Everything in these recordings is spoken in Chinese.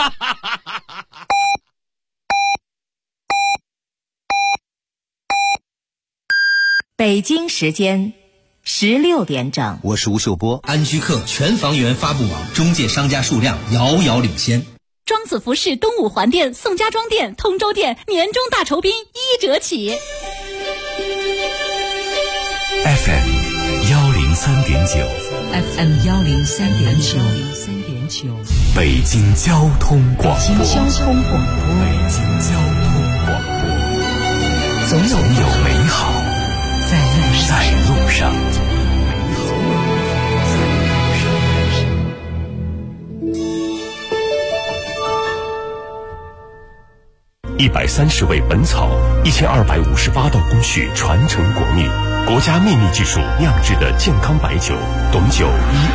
北京时间16点整， 我是吴秀波。 安居客全房源发布网，中介商家数量遥遥领先。 庄子服饰东五环店、宋家庄店、通州店年终大酬宾1折起。 FM 103.9 FM 103.9 北京交通广播。 北京交通广播，总有美好在路上。 130味本草，1258道工序传承国秘，国家秘密技术酿制的健康白酒，董酒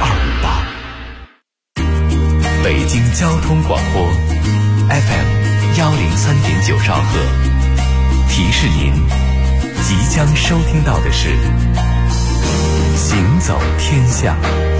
1258。北京交通广播 FM 103.9兆赫，提示您即将收听到的是行走天下。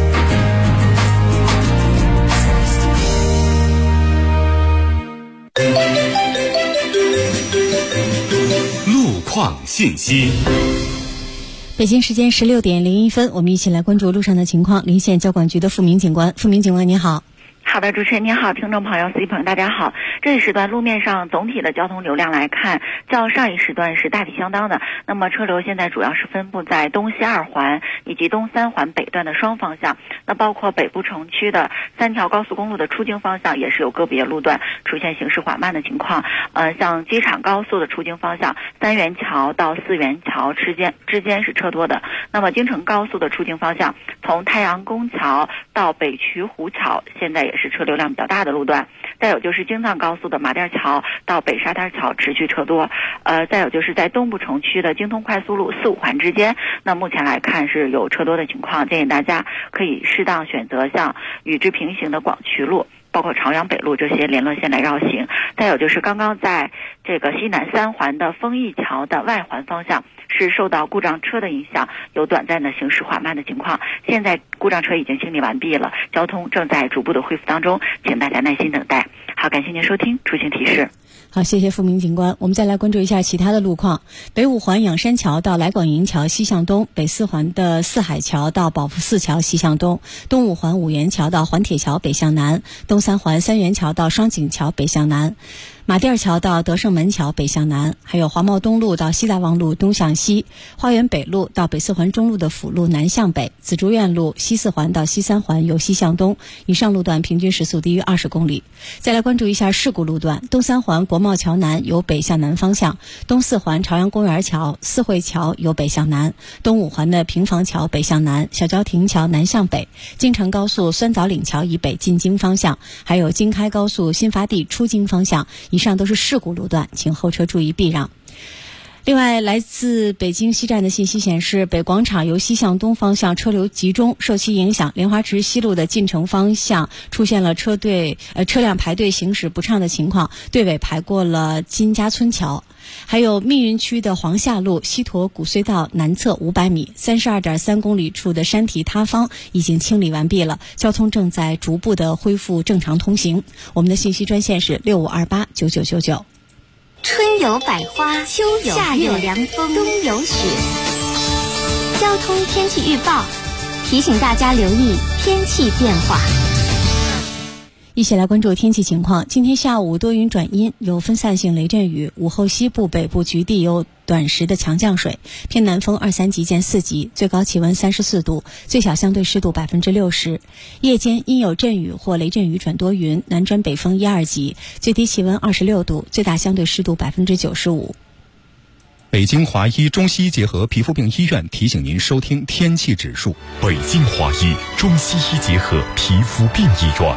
路况信息。 北京时间16点01分，我们一起来关注路上的情况。临县交管局的付明警官，付明警官你好。 好的，主持人您好，听众朋友、司机朋友大家好。这一时段路面上总体的交通流量来看，较上一时段是大体相当的。那么车流现在主要是分布在东西2环以及东3环北段的双方向。那包括北部城区的3条高速公路的出京方向也是有个别路段出现行驶缓慢的情况。像机场高速的出京方向，3元桥到4元桥之间是车多的。那么京承高速的出京方向，从太阳宫桥到北渠湖桥，现在也是车流量比较大的路段。再有就是京藏高速的马甸桥到北沙滩桥持续车多。再有就是在东部城区的京通快速路4、5环之间，那目前来看是有车多的情况，建议大家可以适当选择像与之平行的广渠路，包括朝阳北路这些联络线来绕行。再有就是刚刚在这个西南3环的丰益桥的外环方向是受到故障车的影响，有短暂的行驶缓慢的情况。现在故障车已经清理完毕了，交通正在逐步的恢复当中，请大家耐心等待。好，感谢您收听出行提示。 好，谢谢付明警官。我们再来关注一下其他的路况。北5环仰山桥到来广营桥西向东，北4环的四海桥到宝福寺桥西向东，东5环五元桥到环铁桥北向南，东3环3元桥到双井桥北向南，马甸桥到德胜门桥北向南，还有华贸东路到西大望路东向西，花园北路到北4环中路的辅路南向北，紫竹院路西4环到西3环由西向东，以上路段平均时速低于20公里。再来关注一下事故路段，东3环国贸桥南由北向南方向，东4环朝阳公园桥四惠桥由北向南，东5环的平房桥北向南，小郊亭桥南向北，京承高速酸枣岭桥以北进京方向，还有京开高速新发地出京方向，以上都是事故路段，请后车注意避让。另外，来自北京西站的信息显示，北广场由西向东方向车流集中，受其影响，莲花池西路的进城方向出现了车辆排队行驶不畅的情况，队尾排过了金家村桥。还有密云区的黄下路西驼古隧道南侧500米 32.3 公里处的山体塌方已经清理完毕了，交通正在逐步的恢复正常通行。我们的信息专线是65289999。 春有百花，秋有夏有凉风，冬有雪。交通天气预报提醒大家留意天气变化。 一起来关注天气情况。今天下午多云转阴，有分散性雷阵雨，午后西部北部局地有短时的强降水，偏南风2、3级见4级，最高气温34度，最小相对湿度60%。夜间阴有阵雨或雷阵雨转多云，南转北风1、2级，最低气温26度，最大相对湿度95%。 北京华医中西医结合皮肤病医院提醒您收听天气指数。 北京华医中西医结合皮肤病医院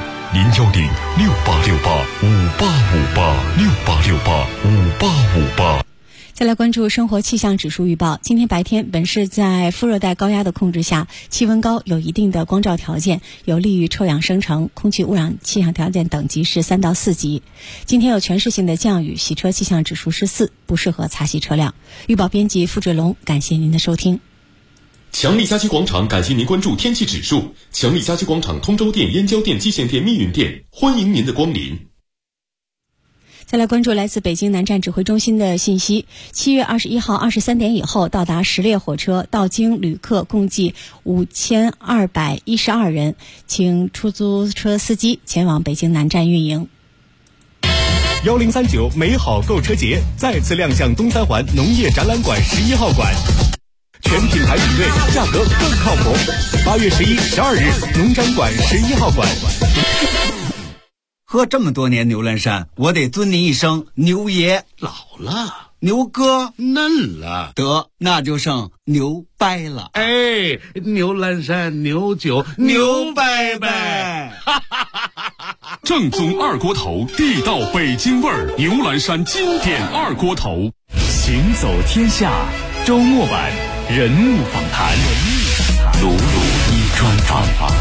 ，0106868585858，668685858。 再来关注生活气象指数预报。今天白天本市在副热带高压的控制下，气温高，有一定的光照条件，有利于臭氧生成，空气污染气象条件等级是3到4级。今天有全市性的降雨，洗车气象指数是4，不适合擦洗车辆。预报编辑付志龙，感谢您的收听。 强力家居广场感谢您关注天气指数。强力家居广场通州店、燕郊店、蓟县店、密云店，欢迎您的光临。 再来关注来自北京南站指挥中心的信息，7月21号23点以后到达10列火车到京旅客共计5212人，请出租车司机前往北京南站运营。 1039美好购车节再次亮相东三环农业展览馆11号馆，全品牌比对，价格更靠谱。8月11、12日，农展馆11号馆。 喝这么多年牛栏山，我得尊您一声牛爷。 老了， 牛哥嫩了， 得那就剩牛掰了。 哎，牛栏山牛酒牛掰掰。 正宗二锅头，地道北京味儿，牛栏山经典二锅头。 行走天下周末版人物访谈，鲁鲁一专访。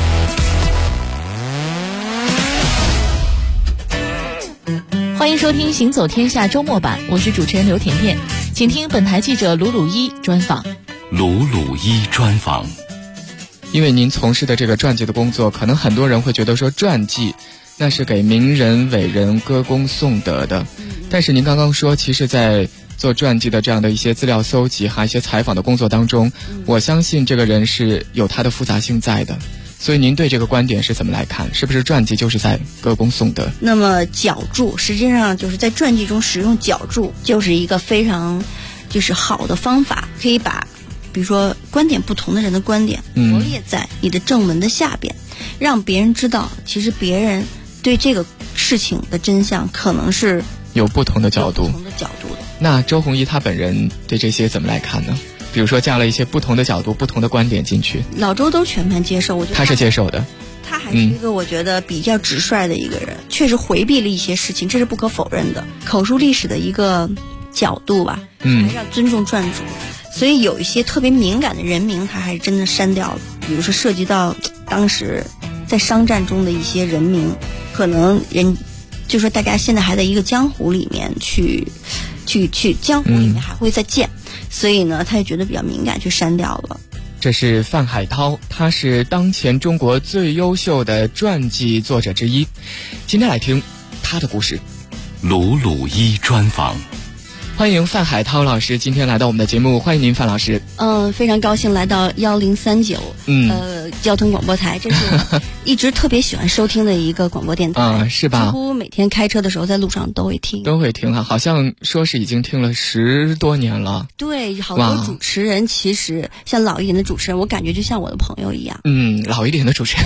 欢迎收听《行走天下》周末版，我是主持人刘甜甜，请听本台记者鲁鲁一专访。 鲁鲁一专访。 因为您从事的这个传记的工作，可能很多人会觉得说传记那是给名人伟人歌功颂德的，但是您刚刚说，其实在做传记的这样的一些资料搜集还有一些采访的工作当中，我相信这个人是有他的复杂性在的。所以您对这个观点是怎么来看？是不是传记就是在歌功颂德？ 那么脚注实际上就是在传记中使用脚注，就是一个非常好的方法，可以把比如说观点不同的人的观点罗列在你的正文的下边，让别人知道其实别人对这个事情的真相可能是有不同的角度的。 那周鸿祎他本人对这些怎么来看呢？比如说加了一些不同的角度不同的观点进去， 老周都全盘接受。我觉得他是接受的， 他还是一个我觉得比较直率的一个人，确实回避了一些事情，这是不可否认的。口述历史的一个角度吧，还是要尊重传主，所以有一些特别敏感的人名他还是真的删掉了。比如说涉及到当时在商战中的一些人名，可能就说大家现在还在一个江湖里面去江湖里面还会再见，所以呢他也觉得比较敏感，去删掉了。 这是范海涛，他是当前中国最优秀的传记作者之一。今天来听他的故事。 鲁鲁一专访。 欢迎范海涛老师今天来到我们的节目，欢迎您范老师。 非常高兴来到1039交通广播台，这是我一直特别喜欢收听的一个广播电台是吧？ 几乎每天开车的时候在路上都会听啊，好像说是已经听了10多年了。 对，好多主持人其实像老一点的主持人，我感觉就像我的朋友一样。 老一点的主持人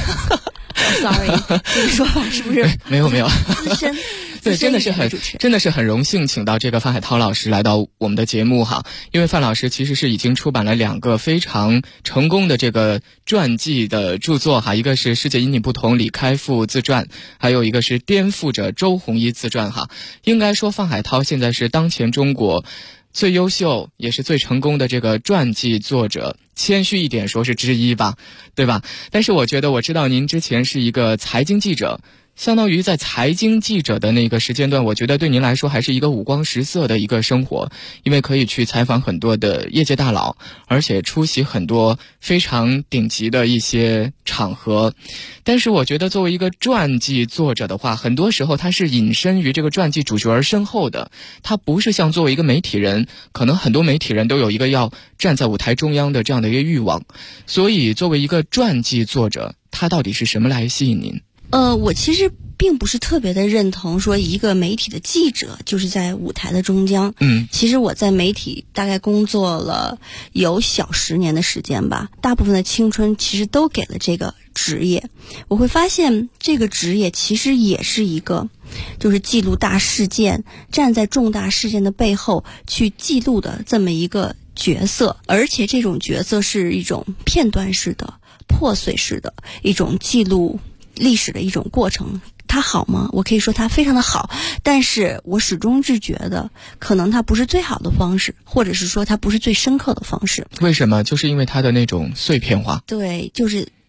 sorry 这个说法是不是没有资深对，真的是很荣幸请到这个范海涛老师来到我们的节目哈，因为范老师其实是已经出版了2个非常成功的这个传记的著作哈，一个是《世界因你不同》李开复自传，还有一个是《颠覆者周鸿祎自传》哈。应该说范海涛现在是当前中国最优秀也是最成功的这个传记作者，谦虚一点说是之一吧，对吧？但是我知道您之前是一个财经记者，相当于在财经记者的那个时间段，我觉得对您来说还是一个五光十色的一个生活，因为可以去采访很多的业界大佬，而且出席很多非常顶级的一些场合。但是我觉得作为一个传记作者的话，很多时候他是隐身于这个传记主角而身后的，他不是像作为一个媒体人，可能很多媒体人都有一个要站在舞台中央的这样的一个欲望。所以作为一个传记作者，他到底是什么来吸引您？ 我其实并不是特别的认同说一个媒体的记者就是在舞台的中央。其实我在媒体大概工作了有小10年的时间吧，大部分的青春其实都给了这个职业。我会发现这个职业其实也是一个就是记录大事件，站在重大事件的背后去记录的这么一个角色，而且这种角色是一种片段式的破碎式的一种记录历史的一种过程。它好吗？我可以说它非常的好，但是我始终是觉得可能它不是最好的方式，或者是说它不是最深刻的方式。 为什么？就是因为它的那种碎片化。 对，就是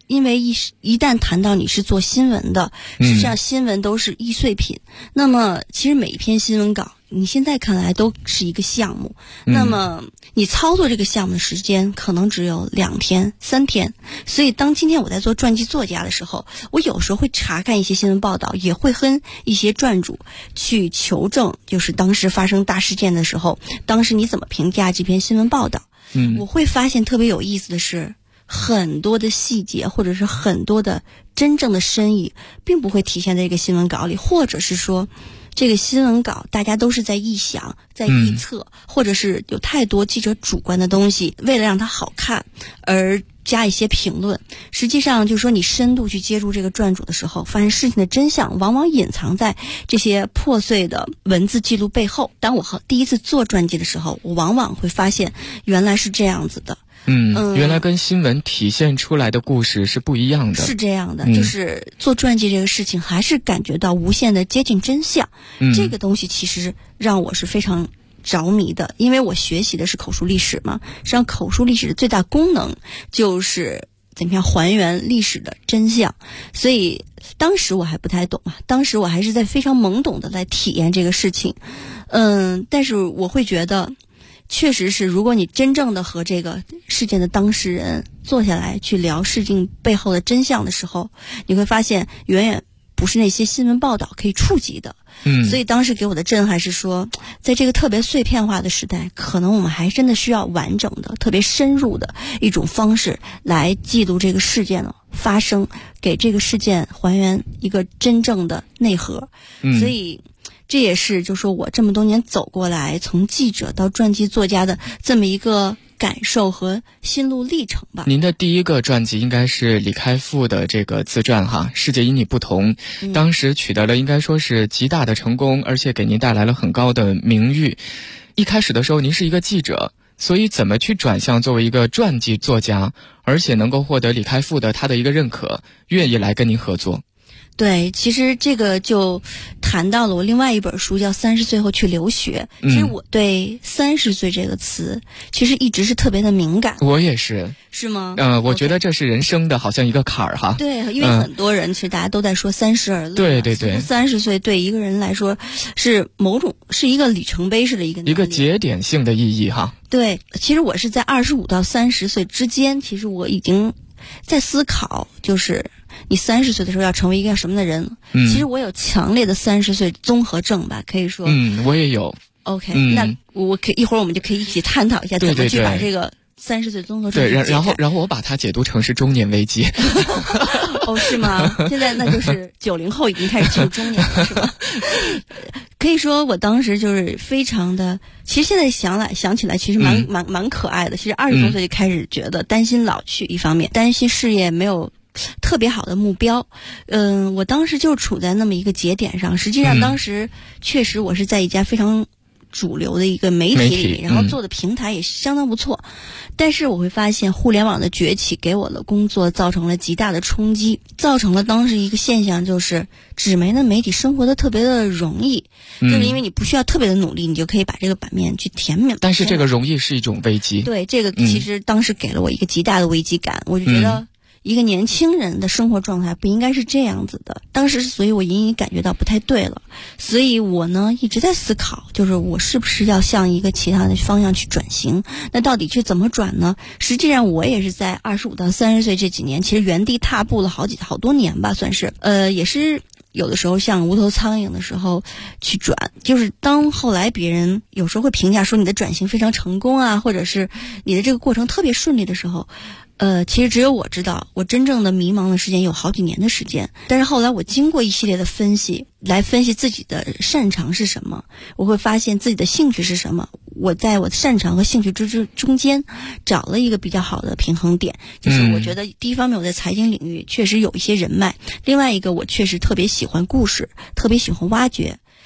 因为一旦谈到你是做新闻的，实际上新闻都是易碎品。那么其实每一篇新闻稿，你现在看来都是一个项目，那么你操作这个项目的时间可能只有2天、3天。所以当今天我在做传记作家的时候，我有时候会查看一些新闻报道，也会跟一些撰主去求证，就是当时发生大事件的时候，当时你怎么评价这篇新闻报道。我会发现特别有意思的是，很多的细节或者是很多的真正的深意并不会体现在这个新闻稿里，或者是说这个新闻稿大家都是在臆想、在臆测，或者是有太多记者主观的东西，为了让它好看而加一些评论。实际上就是说，你深度去接触这个撰主的时候，发现事情的真相往往隐藏在这些破碎的文字记录背后。当我第一次做传记的时候，我往往会发现原来是这样子的。 原来跟新闻体现出来的故事是不一样的。 是这样的，就是做传记这个事情，还是感觉到无限的接近真相。这个东西其实让我是非常着迷的，因为我学习的是口述历史嘛。实际上，口述历史的最大功能就是怎么样还原历史的真相。所以当时我还不太懂啊，当时我还是在非常懵懂的来体验这个事情。但是我会觉得，确实是，如果你真正的和这个事件的当事人坐下来去聊事情背后的真相的时候，你会发现远远不是那些新闻报道可以触及的。所以当时给我的震撼是说，在这个特别碎片化的时代，可能我们还真的需要完整的、特别深入的一种方式来记录这个事件的发生，给这个事件还原一个真正的内核。所以这也是就说我这么多年走过来，从记者到传记作家的这么一个感受和心路历程吧。 您的第一个传记应该是李开复的这个自传哈，世界与你不同，当时取得了应该说是极大的成功，而且给您带来了很高的名誉。一开始的时候您是一个记者，所以怎么去转向作为一个传记作家，而且能够获得李开复的他的一个认可，愿意来跟您合作？ 对，其实这个就谈到了我另外一本书叫30岁后去留学。其实我对30岁这个词其实一直是特别的敏感。 我也是。 是吗？ 我觉得这是人生的好像一个坎儿哈。 对，因为很多人其实大家都在说30而立。 对对对。 30岁对一个人来说是是一个里程碑式的一个节点性的意义哈。 对，其实我是在25到30岁之间，其实我已经在思考，就是你30岁的时候要成为一个什么的人。其实我有强烈的30岁综合症吧，可以说。 我也有。 OK，那一会儿我们就可以一起探讨一下怎么去把这个30岁综合症。 对，然后我把它解读成是中年危机。 哦，是吗？现在那就是90后已经开始进入中年了，是吧？可以说我当时就是非常的，其实现在想起来其实蛮可爱的。其实20多岁就开始觉得担心老去，一方面担心事业没有特别好的目标。我当时就处在那么一个节点上。实际上当时确实我是在一家非常主流的一个媒体里面，然后做的平台也相当不错。但是我会发现互联网的崛起给我的工作造成了极大的冲击，造成了当时一个现象，就是纸媒的媒体生活的特别的容易，就是因为你不需要特别的努力，你就可以把这个版面去填满。 但是这个容易是一种危机。 对，这个其实当时给了我一个极大的危机感。我就觉得一个年轻人的生活状态不应该是这样子的。当时所以我隐隐感觉到不太对了，所以我呢一直在思考，就是我是不是要向一个其他的方向去转型。那到底去怎么转呢？实际上我也是在25到30岁这几年，其实原地踏步了好多年吧，算是也是有的时候像无头苍蝇的时候去转。就是当后来别人有时候会评价说你的转型非常成功啊，或者是你的这个过程特别顺利的时候，其实只有我知道，我真正的迷茫的时间有好几年的时间。但是后来我经过一系列的分析，来分析自己的擅长是什么，我会发现自己的兴趣是什么。我在我的擅长和兴趣中间找了一个比较好的平衡点，就是我觉得第一方面我在财经领域确实有一些人脉，另外一个我确实特别喜欢故事，特别喜欢挖掘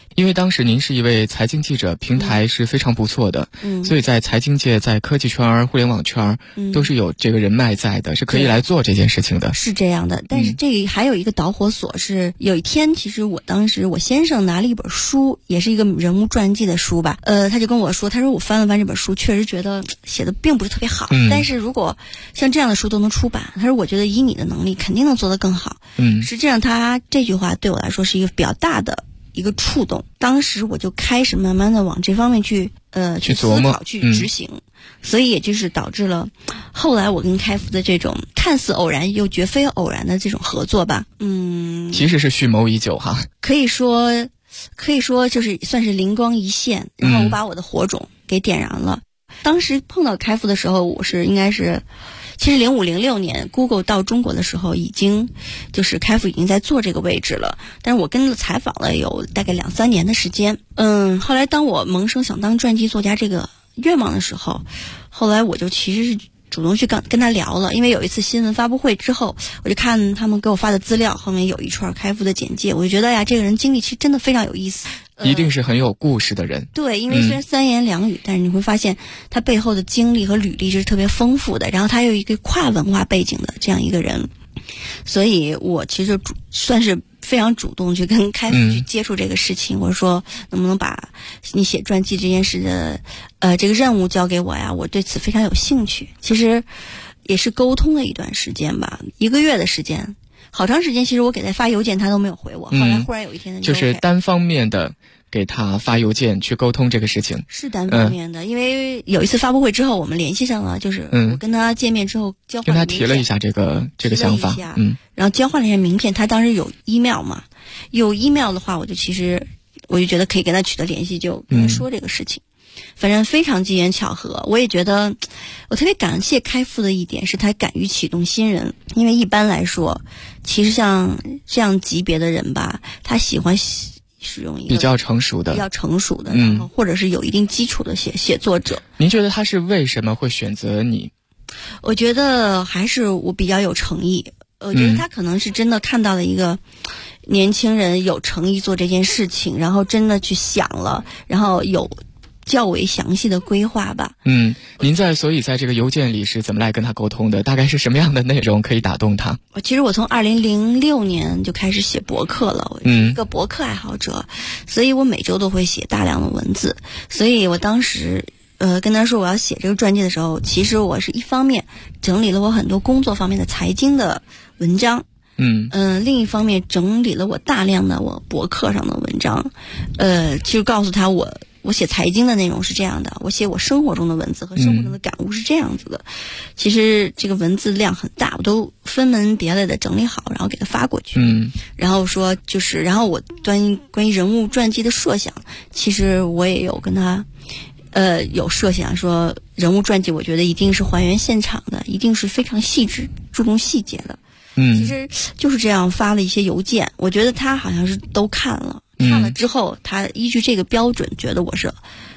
因为当时您是一位财经记者，平台是非常不错的，所以在财经界、在科技圈、互联网圈，都是有这个人脉在的，是可以来做这件事情的。 是这样的，但是这个还有一个导火索是，有一天其实当时我先生拿了一本书，也是一个人物传记的书吧，他就跟我说，他说我翻了翻这本书，确实觉得写的并不是特别好，但是如果像这样的书都能出版，他说我觉得以你的能力肯定能做得更好。实际上他这句话对我来说是一个比较大的一个触动，当时我就开始慢慢的往这方面去思考去执行，所以也就是导致了后来我跟开复的这种看似偶然又绝非偶然的这种合作吧。 其实是蓄谋已久哈， 可以说就是算是灵光一现，然后我把我的火种给点燃了。当时碰到开复的时候，我是应该是其实05、06年 Google 到中国的时候，已经就是开复已经在做这个位置了，但是我跟着采访了有大概2、3年的时间。后来当我萌生想当传记作家这个愿望的时候，后来我就其实是主动去跟他聊了，因为有一次新闻发布会之后，我就看他们给我发的资料，后面有一串开复的简介，我就觉得呀，这个人经历其实真的非常有意思， 一定是很有故事的人。 对，因为虽然3言2语，但是你会发现他背后的经历和履历是特别丰富的，然后他有一个跨文化背景的这样一个人，所以我其实算是非常主动去跟开复去接触这个事情，我说能不能把你写传记这件事的这个任务交给我呀，我对此非常有兴趣。其实也是沟通了一段时间吧，1个月的时间，好长时间，其实我给他发邮件他都没有回我，后来忽然有一天就是单方面的给他发邮件去沟通这个事情， 是单方面的，因为有一次发布会之后我们联系上了，就是我跟他见面之后交换跟他提了一下这个想法， 然后交换了一下名片，他当时有 email 嘛，有 email 的话我就觉得可以跟他取得联系，就跟他说这个事情。反正非常机缘巧合，我也觉得我特别感谢开复的一点是他敢于启动新人，因为一般来说其实像这样级别的人吧，他喜欢使用一个比较成熟的， 然后或者是有一定基础的写作者。 您觉得他是为什么会选择你？ 我觉得还是我比较有诚意，我觉得他可能是真的看到了一个年轻人有诚意做这件事情，然后真的去想了，然后有较为详细的规划吧。 您所以在这个邮件里是怎么来跟他沟通的？大概是什么样的内容可以打动他？ 其实我从2006年就开始写博客了，我是一个博客爱好者，所以我每周都会写大量的文字。所以我当时跟他说我要写这个传记的时候，其实我是一方面整理了我很多工作方面的财经的文章，另一方面整理了我大量的我博客上的文章，其实告诉他我写财经的内容是这样的，我写我生活中的文字和生活中的感悟是这样子的。其实这个文字量很大，我都分门别类的整理好，然后给他发过去。然后说然后我关于人物传记的设想，其实我也有跟他有设想说，人物传记我觉得一定是还原现场的，一定是非常细致注重细节的。其实就是这样发了一些邮件，我觉得他好像是都看了之后，他依据这个标准觉得我是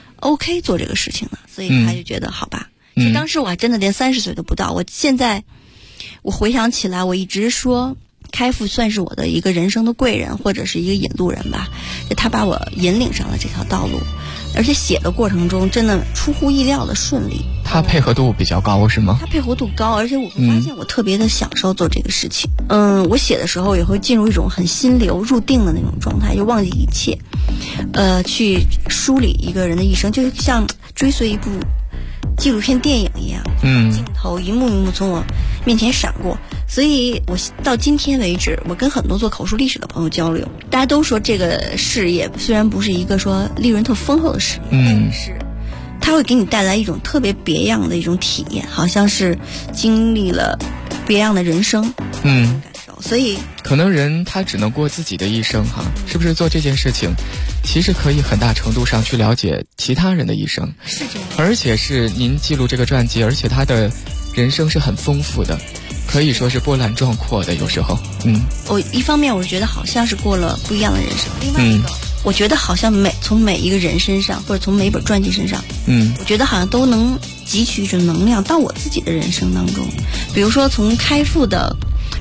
OK 做这个事情的，所以他就觉得好吧。其实当时我还真的连30岁都不到，现在我回想起来，我一直说开复算是我的一个人生的贵人或者是一个引路人吧，他把我引领上了这条道路，而且写的过程中真的出乎意料的顺利。 他配合度比较高是吗？ 他配合度高，而且我会发现我特别的享受做这个事情。我写的时候也会进入一种很心流入定的那种状态，就忘记一切，去梳理一个人的一生，就像追随一部纪录片电影一样，镜头一幕一幕从我面前闪过。所以我到今天为止，我跟很多做口述历史的朋友交流，大家都说这个事业虽然不是一个说利润特丰厚的事业，但是它会给你带来一种特别别样的一种体验，好像是经历了别样的人生感受。所以可能人他只能过自己的一生哈，是不是做这件事情其实可以很大程度上去了解其他人的一生， 是这样， 而且是您记录这个传记，而且他的人生是很丰富的，可以说是波澜壮阔的。有时候我一方面我是觉得好像是过了不一样的人生，另外一个我觉得好像从每一个人身上或者从每本传记身上我觉得好像都能汲取一种能量到我自己的人生当中。比如说从开复的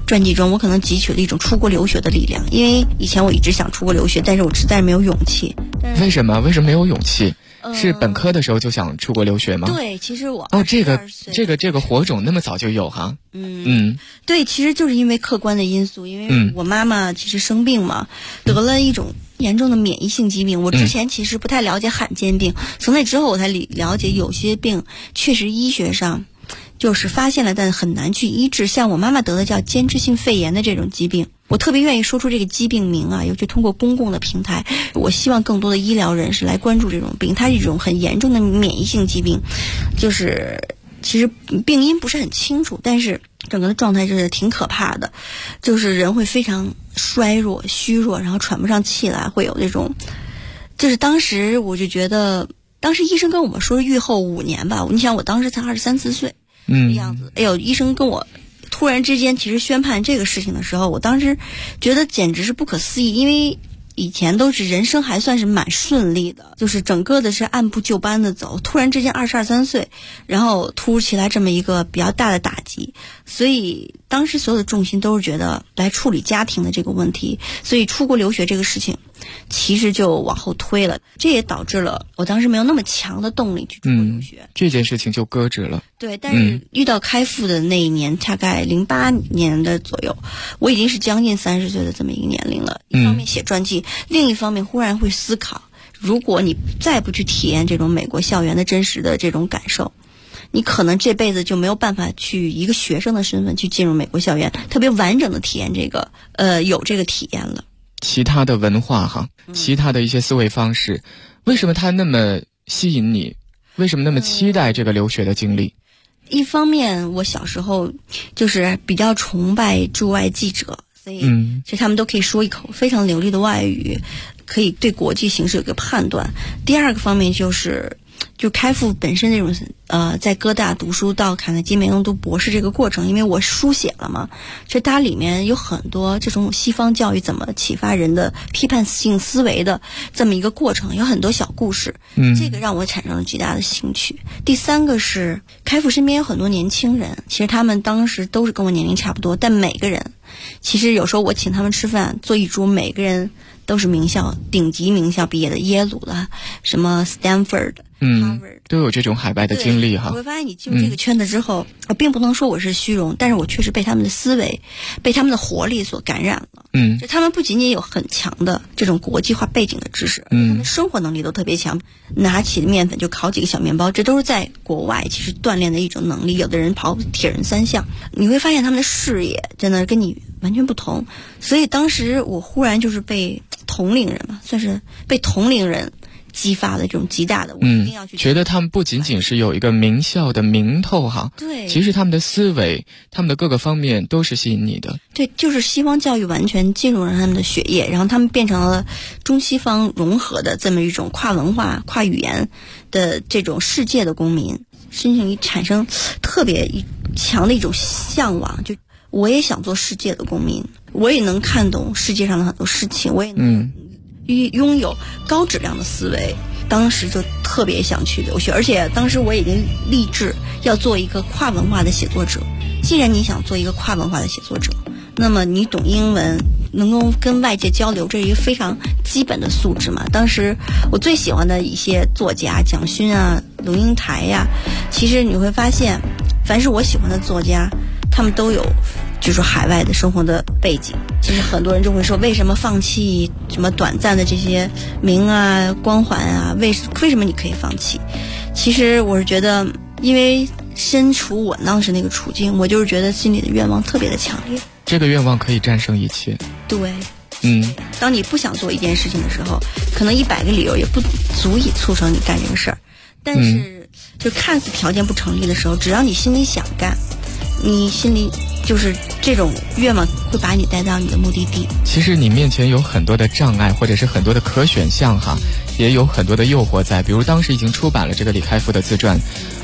传记中，我可能汲取了一种出国留学的力量，因为以前我一直想出国留学，但是我实在没有勇气。 为什么没有勇气？是本科的时候就想出国留学吗？ 对，其实我这个火种那么早就有哈。 对，其实就是因为客观的因素，因为我妈妈其实生病嘛，得了一种严重的免疫性疾病。我之前其实不太了解罕见病，从那之后我才了解有些病确实医学上就是发现了，但很难去医治。像我妈妈得的叫间质性肺炎的这种疾病，我特别愿意说出这个疾病名啊，尤其通过公共的平台，我希望更多的医疗人士来关注这种病。它是一种很严重的免疫性疾病，就是其实病因不是很清楚，但是整个的状态是挺可怕的，就是人会非常衰弱、虚弱，然后喘不上气来，会有这种，就是当时我就觉得，当时医生跟我们说预后5年吧，你想我当时才23、24岁。的样子，哎呦，医生跟我突然之间其实宣判这个事情的时候，我当时觉得简直是不可思议，因为以前都是人生还算是蛮顺利的，就是整个的是按部就班的走，突然之间22、23岁，然后突如其来这么一个比较大的打击，所以当时所有的重心都是觉得来处理家庭的这个问题，所以出国留学这个事情其实就往后推了，这也导致了我当时没有那么强的动力去出国留学， 这件事情就搁置了。 对，但是遇到开复的那一年，大概08年的左右，我已经是将近30岁的这么一个年龄了。一方面写传记，另一方面忽然会思考，如果你再不去体验这种美国校园的真实的这种感受，你可能这辈子就没有办法去一个学生的身份去进入美国校园，特别完整的体验这个有这个体验了。 其他的文化哈，其他的一些思维方式，为什么它那么吸引你？为什么那么期待这个留学的经历？ 一方面，我小时候就是比较崇拜驻外记者，所以其实他们都可以说一口非常流利的外语，可以对国际形势有个判断。第二个方面就开复本身这种在哥大读书到卡耐基梅隆读博士这个过程，因为我书写了嘛，其实它里面有很多这种西方教育怎么启发人的批判性思维的这么一个过程，有很多小故事，这个让我产生了极大的兴趣。第三个是开复身边有很多年轻人，其实他们当时都是跟我年龄差不多，但每个人其实有时候我请他们吃饭，坐一桌，每个人都是名校顶级名校毕业的，耶鲁的，什么 Stanford。 都有这种海外的经历哈。 我会发现你进入这个圈子之后，我并不能说我是虚荣，但是我确实被他们的思维、被他们的活力所感染了。就他们不仅仅有很强的这种国际化背景的知识，他们生活能力都特别强。拿起面粉就烤几个小面包，这都是在国外其实锻炼的一种能力。有的人跑铁人3项，你会发现他们的视野真的跟你完全不同。所以当时我忽然就是被同龄人嘛，算是被同龄人激发的这种极大的，我一定要去觉得他们不仅仅是有一个名校的名头哈， 对， 其实他们的思维、他们的各个方面都是吸引你的。 对，就是西方教育完全进入了他们的血液，然后他们变成了中西方融合的这么一种跨文化、跨语言的这种世界的公民，身上产生特别强的一种向往，就我也想做世界的公民，我也能看懂世界上的很多事情，我也能拥有高质量的思维。当时就特别想去留学，而且当时我已经立志要做一个跨文化的写作者。既然你想做一个跨文化的写作者，那么你懂英文，能够跟外界交流，这是一个非常基本的素质嘛。当时我最喜欢的一些作家，蒋勋啊、龙应台呀，其实你会发现，凡是我喜欢的作家，他们都有就是海外的生活的背景。其实很多人就会说，为什么放弃什么短暂的这些名啊、光环啊？为什么你可以放弃？其实我是觉得，因为身处我当时那个处境，我就是觉得心里的愿望特别的强烈。 这个愿望可以战胜一切。 对，当你不想做一件事情的时候，可能100个理由也不足以促成你干这个事儿。但是，就看似条件不成立的时候，只要你心里想干，你心里就是这种愿望会把你带到你的目的地。 其实你面前有很多的障碍，或者是很多的可选项哈，也有很多的诱惑在。比如当时已经出版了这个李开复的自传，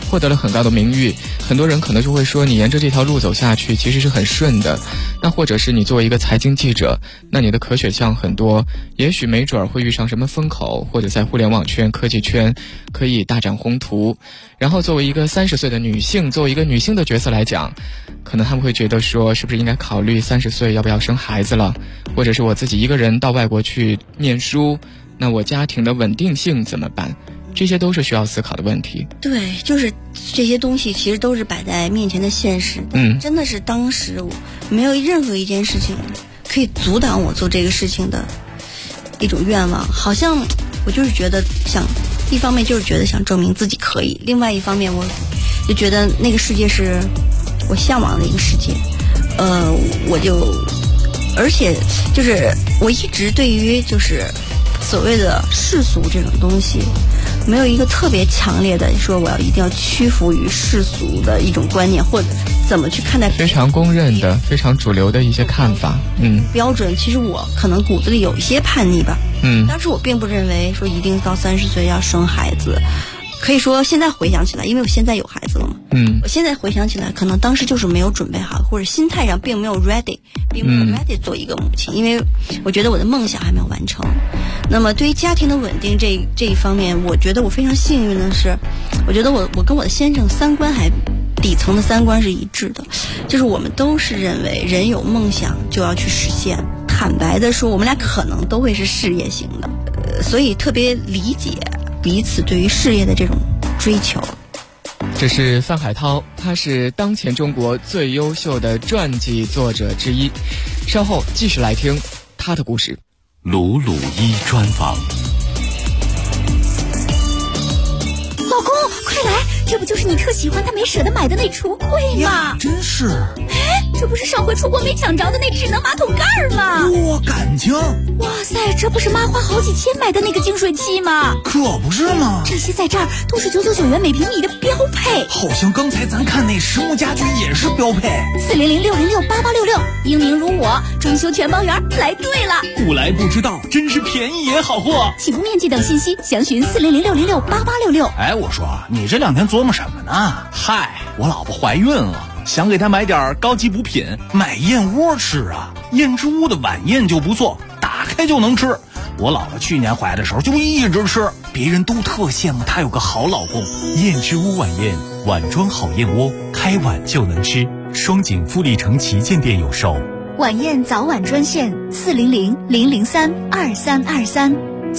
获得了很高的名誉。很多人可能就会说，你沿着这条路走下去其实是很顺的。那或者是你作为一个财经记者，那你的可选项很多，也许没准会遇上什么风口，或者在互联网圈、科技圈可以大展宏图。然后作为一个30岁的女性，作为一个女性的角色来讲，可能他们会觉得说，是不是应该考虑30岁要不要生孩子了，或者是我自己一个人到外国去念书，那我家庭的稳定性怎么办？这些都是需要思考的问题。 对，就是这些东西其实都是摆在面前的现实。真的是当时我没有任何一件事情可以阻挡我做这个事情的一种愿望。好像我就是觉得想，一方面就是觉得想证明自己可以，另外一方面我就觉得那个世界是我向往的一个世界。而且就是我一直对于就是所谓的世俗这种东西没有一个特别强烈的说我要一定要屈服于世俗的一种观念，或者怎么去看待非常公认的非常主流的一些看法。 标准其实我可能骨子里有一些叛逆吧。当时我并不认为说一定到30岁要生孩子。可以说现在回想起来，因为我现在有孩子了嘛，我现在回想起来可能当时就是没有准备好，或者心态上并没有 ready 做一个母亲，因为我觉得我的梦想还没有完成。那么对于家庭的稳定这一方面，我觉得我非常幸运的是，我觉得我跟我的先生底层的三观是一致的，就是我们都是认为人有梦想就要去实现。坦白的说，我们俩可能都会是事业型的，所以特别理解彼此对于事业的这种追求。 这是范海涛，他是当前中国最优秀的传记作者之一。稍后继续来听他的故事。 鲁鲁一专访。 老公，快来！这不就是你特喜欢但没舍得买的那橱柜吗？ 真是！ 哎，这不是上回出国没抢着的那智能马桶盖吗？ 多感情！ 哇塞，这不是妈花好几千买的那个净水器吗？ 可不是吗？ 这些在这儿都是999元每平米的标配。 好像刚才咱看那实木家居也是标配。 400-606-8866，英明如我，装修全包圆，来对了。 不来不知道，真是便宜也好货。 起步面积等信息详询400-606-8866。 哎，我说你这2天琢磨什么呢？嗨，我老婆怀孕了，想给她买点高级补品，买燕窝吃啊。燕之屋的晚宴就不错，打开就能吃。我老婆去年怀的时候就一直吃，别人都特羡慕她有个好老公。 燕之屋晚宴，碗装好燕窝，开碗就能吃。双井富力城旗舰店有售。 晚宴早晚专线400-003-2323。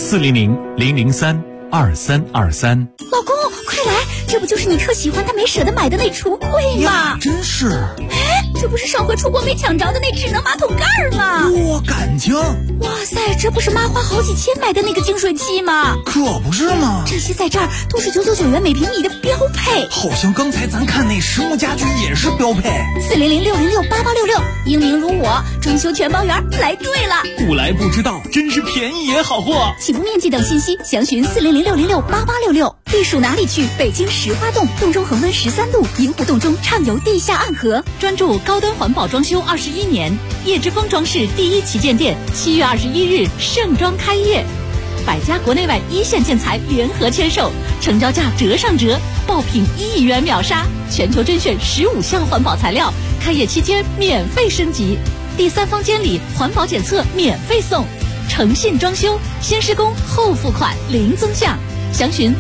400-003-2323。 老公，快来！这不就是你特喜欢但没舍得买的那橱柜吗？ 真是！ 哎，这不是上回出国没抢着的那智能马桶盖吗？ 多感情！ 哇塞，这不是妈花好几千买的那个净水器吗？ 可不是吗？ 这些在这儿都是999元每平米的标配。 好像刚才咱看那实木家居也是标配。 400-606-8866，英明如我，装修全包圆，来对了。 不来不知道，真是便宜也好货。 起步面积等信息详询400-606-8866。避暑哪里去？北京石花洞，洞中恒温13度，银湖洞中畅游地下暗河，专注高端环保装修21年。叶之峰装饰第一旗舰店7月21日盛装开业，100家国内外一线建材联合签售，成交价折上折，爆品1亿元秒杀，全球甄选15项环保材料，开业期间免费升级，第3方监理环保检测免费送，诚信装修，先施工后付款零增项。详询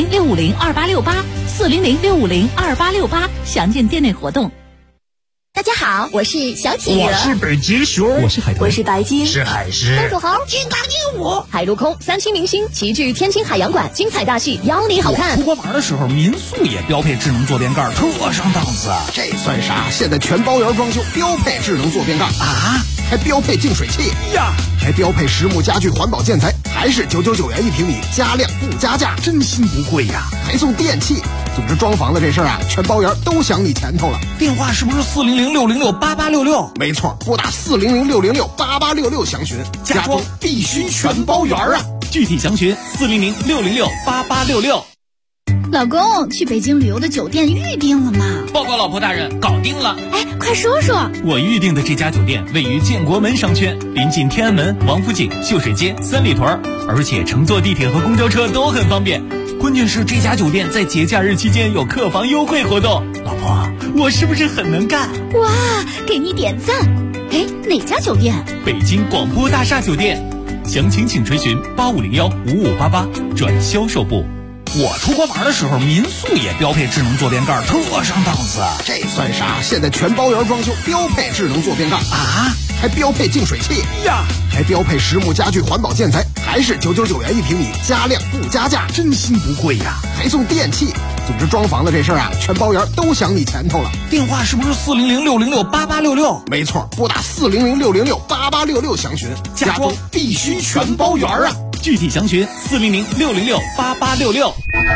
400-650-2868，400-650-2868，详见店内活动。大家好，我是小企鹅， 我是北极熊， 我是海豚， 我是白鲸， 是海狮， 公主猴，金刚鹦鹉，海陆空3期明星齐聚天津海洋馆，精彩大戏邀你好看。 出国玩的时候，民宿也标配智能坐便盖，特上档次。 这算啥？现在全包圆装修，标配智能坐便盖啊，还标配净水器呀， 还标配实木家具环保建材，还是999元1平米，加量不加价， 真心不贵呀， 还送电器。总之装房子这事儿啊，全包圆都想你前头了。 电话是不是400-606-8866？ 没错，拨打400-606-8866详询， 家装必须全包圆啊！ 具体详询400-606-8866。 老公，去北京旅游的酒店预定了吗？ 报告老婆大人，搞定了。 哎，快说说。 我预定的这家酒店位于建国门商圈，临近天安门、王府井、秀水街、三里屯，而且乘坐地铁和公交车都很方便。 关键是这家酒店在节假日期间有客房优惠活动。老婆，我是不是很能干？ 哇，给你点赞！哎，哪家酒店？ 北京广播大厦酒店，详情请垂询8501-5588转销售部。我出国玩的时候，民宿也标配智能坐便盖，特上档次。 这算啥？现在全包圆装修标配智能坐便盖啊，还标配净水器呀，还标配实木家具环保建材，还是999元1平米，加量不加价， 真心不贵呀！ 还送电器。总之装房的这事儿啊，全包圆都想你前头了。 电话是不是400-606-8866？ 没错，拨打400-606-8866详询。 家装必须全包圆啊！具体详询400-606-8866。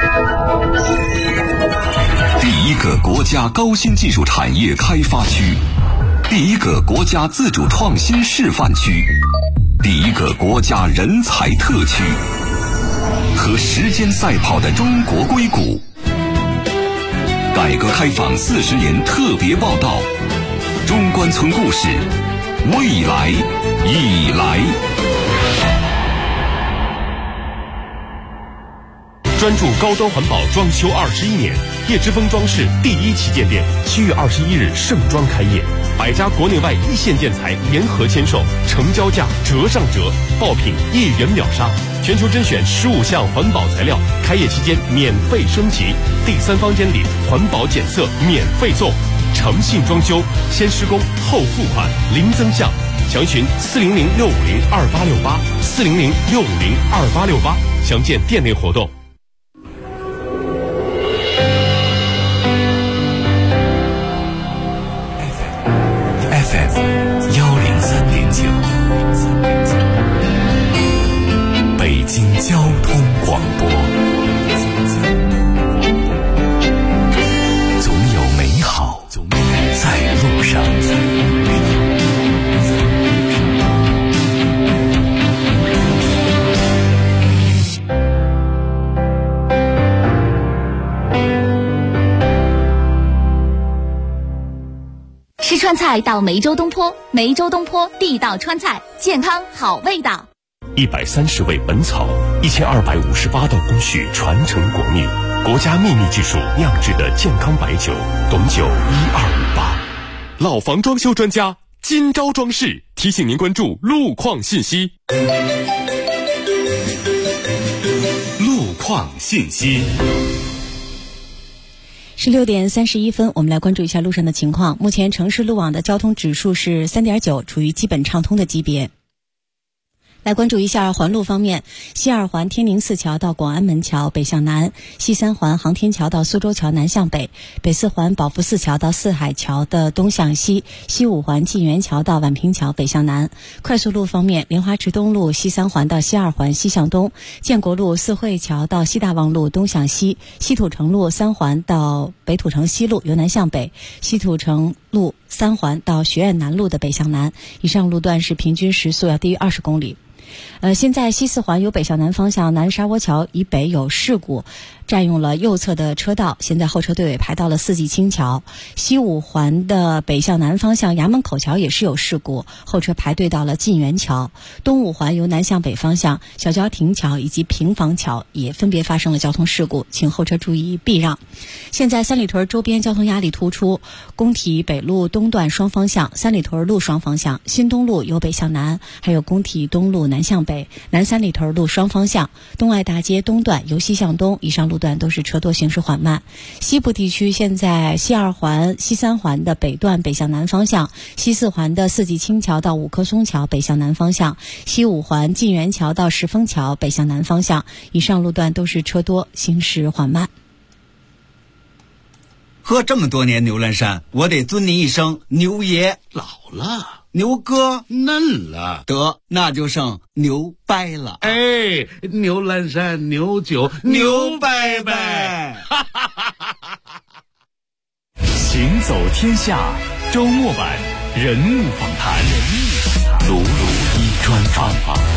第一个国家高新技术产业开发区，第一个国家自主创新示范区，第一个国家人才特区，和时间赛跑的中国硅谷。改革开放40年特别报道，中关村故事，未来已来。 专注高端环保装修21年，叶之峰装饰第一旗舰店7月21日盛装开业，100家国内外一线建材联合签售，成交价折上折，爆品1元秒杀，全球甄选15项环保材料，开业期间免费升级，第三方监理，环保检测免费送，诚信装修，先施工后付款，零增项。详询400-650-2868，400-650-2868，详见店内活动。 FM 103.9，北京交通广播。总有美好在路上。 吃川菜到梅州东坡，梅州东坡地道川菜，健康好味道。 130味本草，1258道工序传承国秘，国家秘密技术酿制的健康白酒，董酒1258。老房装修专家金朝装饰提醒您关注路况信息。 路况信息。 16点31分，我们来关注一下路上的情况。目前城市路网的交通指数是3.9，处于基本畅通的级别。来关注一下环路方面，西二环天宁寺桥到广安门桥北向南，西三环航天桥到苏州桥南向北，北四环宝福寺桥到四海桥的东向西，西五环晋源桥到宛平桥北向南。快速路方面，莲花池东路西三环到西二环西向东，建国路四惠桥到西大望路东向西，西土城路三环到北土城西路由南向北，西土城路三环到学院南路的北向南。以上路段是平均时速要低于20公里。现在西四环由北向南方向南沙窝桥以北有事故，占用了右侧的车道，现在后车队尾排到了四季青桥。西五环的北向南方向衙门口桥也是有事故，后车排队到了晋源桥。东五环由南向北方向小郊亭桥以及平房桥也分别发生了交通事故，请后车注意避让。现在三里屯周边交通压力突出，工体北路东段双方向，三里屯路双方向，新东路由北向南，还有工体东路南向北，南三里屯路双方向，东爱大街东段由西向东，以上路段都是车多行驶缓慢。西部地区现在西二环西三环的北段北向南方向，西四环的四季青桥到五棵松桥北向南方向，西五环晋源桥到石峰桥北向南方向，以上路段都是车多行驶缓慢。 喝这么多年牛栏山，我得尊您一声牛爷。 老了， 牛哥嫩了， 得那就剩牛掰了。 哎，牛栏山牛酒牛掰掰。 行走天下周末版人物访谈，鲁鲁一专访。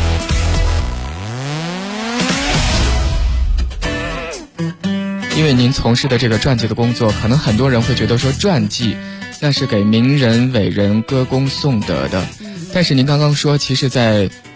因为您从事的这个传记的工作，可能很多人会觉得说传记那是给名人伟人歌功颂德的，但是您刚刚说其实在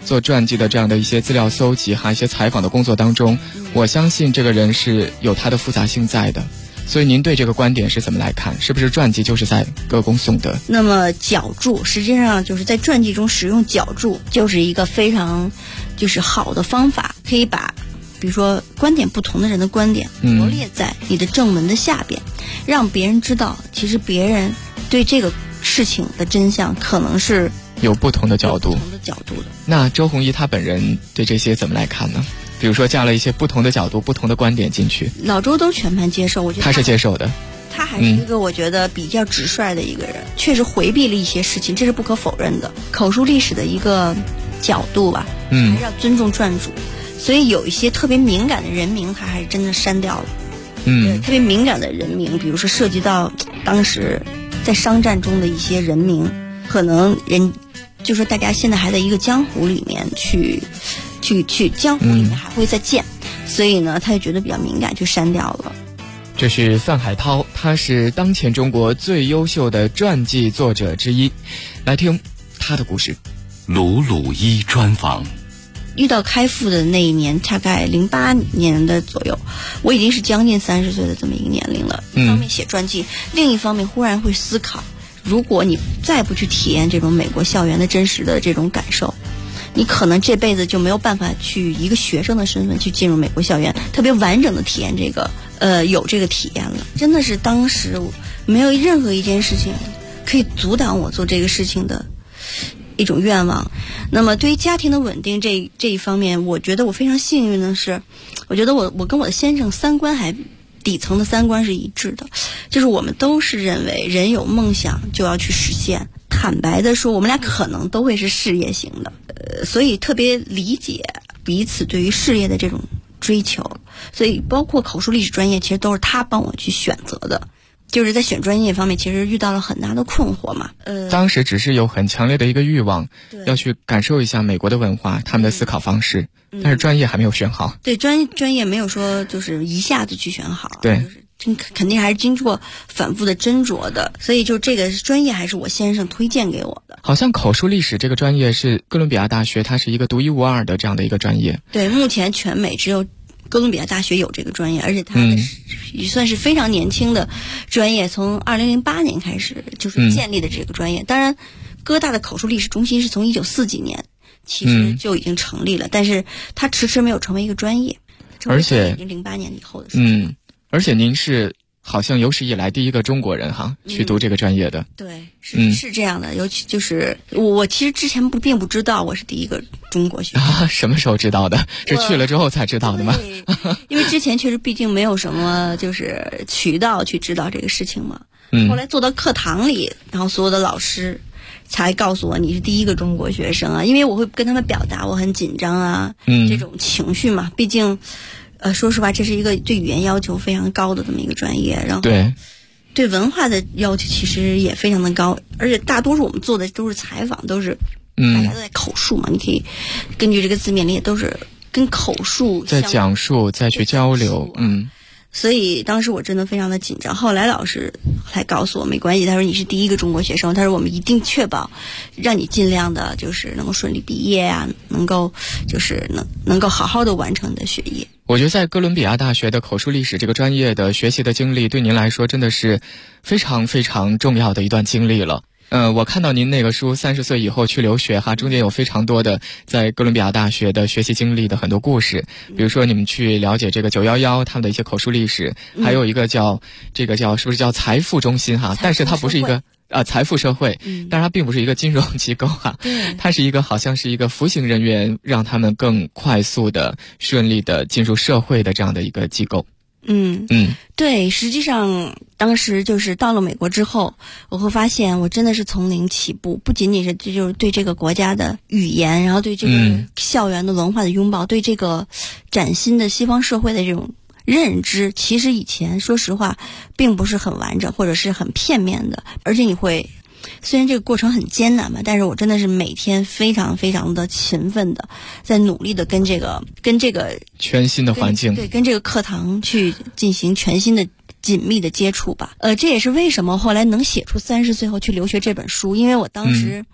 做传记的这样的一些资料搜集还有一些采访的工作当中，我相信这个人是有他的复杂性在的。所以您对这个观点是怎么来看？是不是传记就是在歌功颂德？ 那么脚注实际上就是在传记中使用脚注，就是一个非常就是好的方法，可以把比如说观点不同的人的观点罗列在你的正文的下边，让别人知道其实别人对这个事情的真相可能是有不同的角度。那周鸿祎他本人对这些怎么来看呢？比如说加了一些不同的角度、不同的观点进去， 老周都全盘接受。我觉得他是接受的。 他还是一个我觉得比较直率的一个人，确实回避了一些事情，这是不可否认的。口述历史的一个角度吧，还是要尊重传主，所以有一些特别敏感的人名，他还是真的删掉了。特别敏感的人名，比如说涉及到当时在商战中的一些人名，可能人就说大家现在还在一个江湖里面去江湖里面还会再见，所以呢，他就觉得比较敏感，就删掉了。 这是范海涛，他是当前中国最优秀的传记作者之一，来听他的故事。 鲁鲁一专访。 遇到开复的那一年，大概08年的左右，我已经是将近30岁的这么一个年龄了。一方面写传记，另一方面忽然会思考，如果你再不去体验这种美国校园的真实的这种感受，你可能这辈子就没有办法去一个学生的身份去进入美国校园，特别完整的体验这个有这个体验了。真的是当时没有任何一件事情可以阻挡我做这个事情的一种愿望。那么对于家庭的稳定这一方面，我觉得我非常幸运的是，我觉得我跟我的先生三观还底层的三观是一致的，就是我们都是认为人有梦想就要去实现。坦白的说，我们俩可能都会是事业型的，所以特别理解彼此对于事业的这种追求。所以包括口述历史专业，其实都是他帮我去选择的。就是在选专业方面，其实遇到了很大的困惑嘛。 当时只是有很强烈的一个欲望，要去感受一下美国的文化，他们的思考方式，但是专业还没有选好。 对，专业没有说就是一下子去选好。 对。 肯定还是经过反复的斟酌的，所以就这个专业还是我先生推荐给我的。 好像口述历史这个专业是哥伦比亚大学，它是一个独一无二的这样的一个专业。 对，目前全美只有哥伦比亚大学有这个专业，而且它也算是非常年轻的专业，从2008年开始就是建立的这个专业。当然，哥大的口述历史中心是从1940几年其实就已经成立了，但是它迟迟没有成为一个专业， 而且已经08年以后的事情。 而且您是好像有史以来第一个中国人去读这个专业的。 对，是这样的。尤其就是我其实之前并不知道我是第一个中国学生。 什么时候知道的？是去了之后才知道的吗？ 因为之前确实毕竟没有什么就是渠道去知道这个事情嘛。后来坐到课堂里，然后所有的老师才告诉我你是第一个中国学生啊，因为我会跟他们表达我很紧张啊，这种情绪嘛，毕竟。说实话，这是一个对语言要求非常高的这么一个专业，然后对文化的要求其实也非常的高，而且大多数我们做的都是采访，都是大家都在口述嘛，你可以根据这个字面理解，都是跟口述在讲述，再去交流， 所以当时我真的非常的紧张。后来老师才告诉我没关系，他说你是第一个中国学生，他说我们一定确保让你尽量的就是能够顺利毕业啊，能够就是能够好好的完成你的学业。 我觉得在哥伦比亚大学的口述历史这个专业的学习的经历，对您来说真的是非常非常重要的一段经历了。我看到您那个书30岁以后去留学中间有非常多的在哥伦比亚大学的学习经历的很多故事，比如说你们去了解这个911他们的一些口述历史，还有一个叫是不是叫财富中心但是它不是一个财富社会，但是它并不是一个金融机构它是一个好像是一个服刑人员，让他们更快速的顺利的进入社会的这样的一个机构。 对，实际上当时就是到了美国之后，我会发现我真的是从零起步，不仅仅是就是对这个国家的语言，然后对这个校园的文化的拥抱，对这个崭新的西方社会的这种认知，其实以前说实话并不是很完整或者是很片面的，而且你会虽然这个过程很艰难嘛，但是我真的是每天非常非常的勤奋的在努力的跟这个全新的环境， 跟这个课堂去进行全新的紧密的接触吧。这也是为什么后来能写出30岁后去留学这本书，因为我当时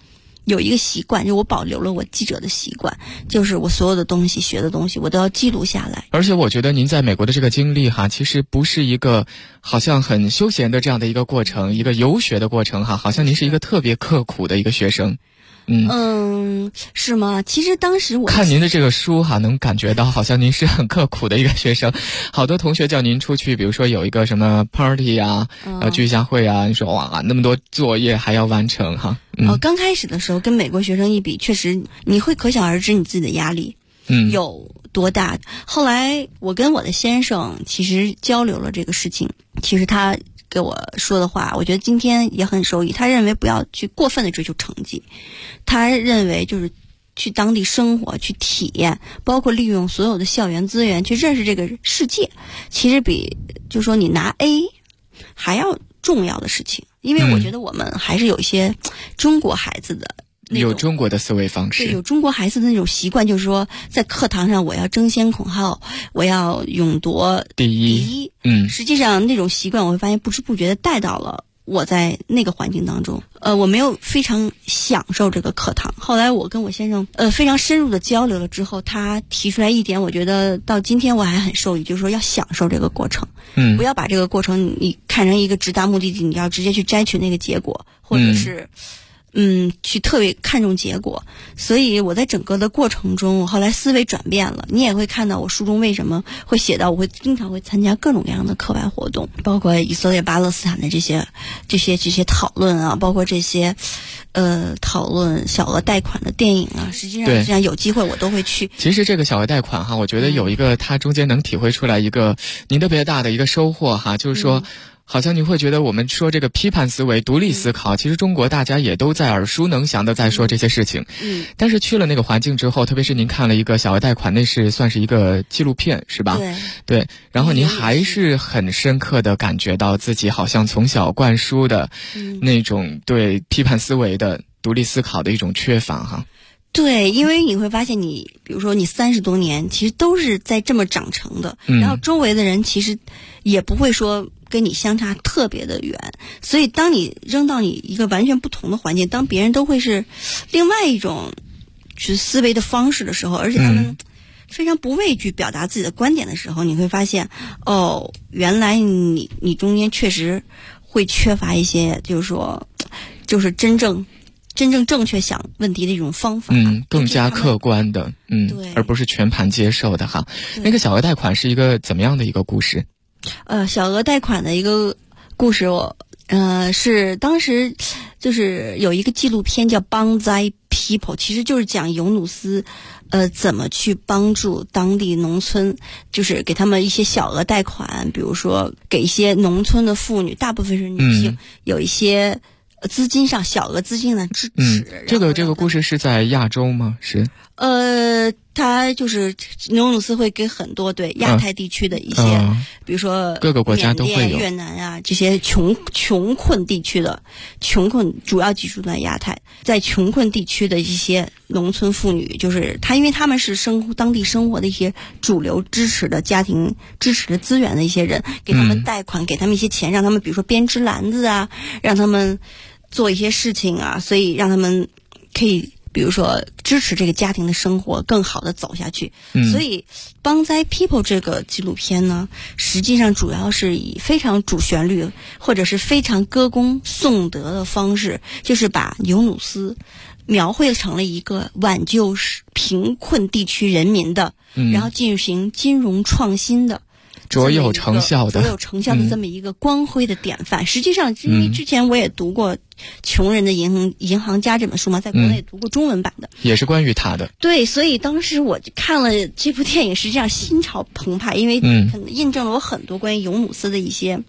有一个习惯，就我保留了我记者的习惯，就是我所有的东西学的东西我都要记录下来。 而且我觉得您在美国的这个经历哈，其实不是一个好像很休闲的这样的一个过程，一个游学的过程哈，好像您是一个特别刻苦的一个学生。 是吗？其实当时我看您的这个书哈，能感觉到好像您是很刻苦的一个学生。好多同学叫您出去，比如说有一个什么 party 啊，聚一下会啊，你说哇，那么多作业还要完成哈。 刚开始的时候跟美国学生一比，确实你会可想而知你自己的压力有多大。后来我跟我的先生其实交流了这个事情，其实他给我说的话，我觉得今天也很受益。他认为不要去过分的追求成绩，他认为就是去当地生活，去体验，包括利用所有的校园资源去认识这个世界，其实比就说你拿 A 还要重要的事情。因为我觉得我们还是有一些中国孩子的有中国的思维方式， 对，有中国孩子的那种习惯，就是说在课堂上我要争先恐后，我要勇夺第一。实际上那种习惯我会发现不知不觉的带到了我在那个环境当中。我没有非常享受这个课堂。后来我跟我先生非常深入的交流了之后，他提出来一点，我觉得到今天我还很受益，就是说要享受这个过程。不要把这个过程你看成一个直达目的地，你要直接去摘取那个结果，或者是去特别看重结果。所以我在整个的过程中，我后来思维转变了。你也会看到我书中为什么会写到，我会经常会参加各种各样的课外活动，包括以色列巴勒斯坦的这些讨论啊，包括这些讨论小额贷款的电影啊，实际上有机会我都会去。 其实这个小额贷款哈，我觉得有一个它中间能体会出来一个您特别大的一个收获哈，就是说好像你会觉得我们说这个批判思维、独立思考，其实中国大家也都在耳熟能详的在说这些事情。但是去了那个环境之后，特别是您看了一个小额贷款，那是算是一个纪录片是吧？对。然后您还是很深刻的感觉到自己好像从小灌输的那种对批判思维的独立思考的一种缺乏哈。 对，因为你会发现你比如说你30多年其实都是在这么长成的，然后周围的人其实也不会说跟你相差特别的远，所以当你扔到你一个完全不同的环境，当别人都会是另外一种去思维的方式的时候，而且他们非常不畏惧表达自己的观点的时候，你会发现原来你中间确实会缺乏一些就是真正正确想问题的一种方法， 更加客观的，对，而不是全盘接受的哈。那个小额贷款是一个怎么样的一个故事？ 小额贷款的一个故事，是当时就是有一个纪录片叫《Bonsai People》，其实就是讲尤努斯怎么去帮助当地农村，就是给他们一些小额贷款，比如说给一些农村的妇女，大部分是女性，有一些资金上小额资金的支持。 这个故事是在亚洲吗？是他就是尤努斯会给很多对亚太地区的一些，比如说各个国家都会有越南啊这些穷困地区的主要集中在亚太，在穷困地区的一些农村妇女，就是因为他们是当地生活的一些主流支持的家庭支持的资源的一些人，给他们贷款，给他们一些钱，让他们比如说编织篮子啊，让他们做一些事情啊，所以让他们可以比如说支持这个家庭的生活更好的走下去。所以Bonsai People 这个纪录片呢，实际上主要是以非常主旋律或者是非常歌功颂德的方式，就是把尤努斯描绘成了一个挽救贫困地区人民的，然后进行金融创新的卓有成效的这么一个光辉的典范。实际上因为之前我也读过《穷人的银行家》这本书嘛，在国内读过中文版的， 也是关于他的。 对，所以当时我看了这部电影，实际上心潮澎湃，因为可能印证了我很多关于尤努斯的一些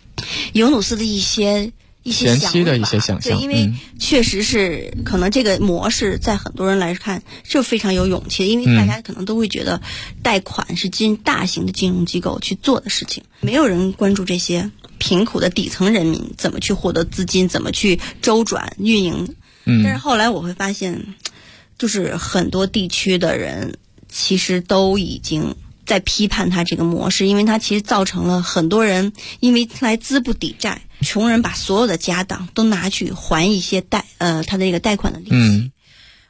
前期的一些想象。 对，因为确实是可能这个模式在很多人来看就非常有勇气的，因为大家可能都会觉得贷款是大型的金融机构去做的事情，没有人关注这些贫苦的底层人民怎么去获得资金，怎么去周转运营。但是后来我会发现，就是很多地区的人其实都已经在批判他这个模式，因为他其实造成了很多人因为来资不抵债，穷人把所有的家当都拿去还一些他的这个贷款的利息。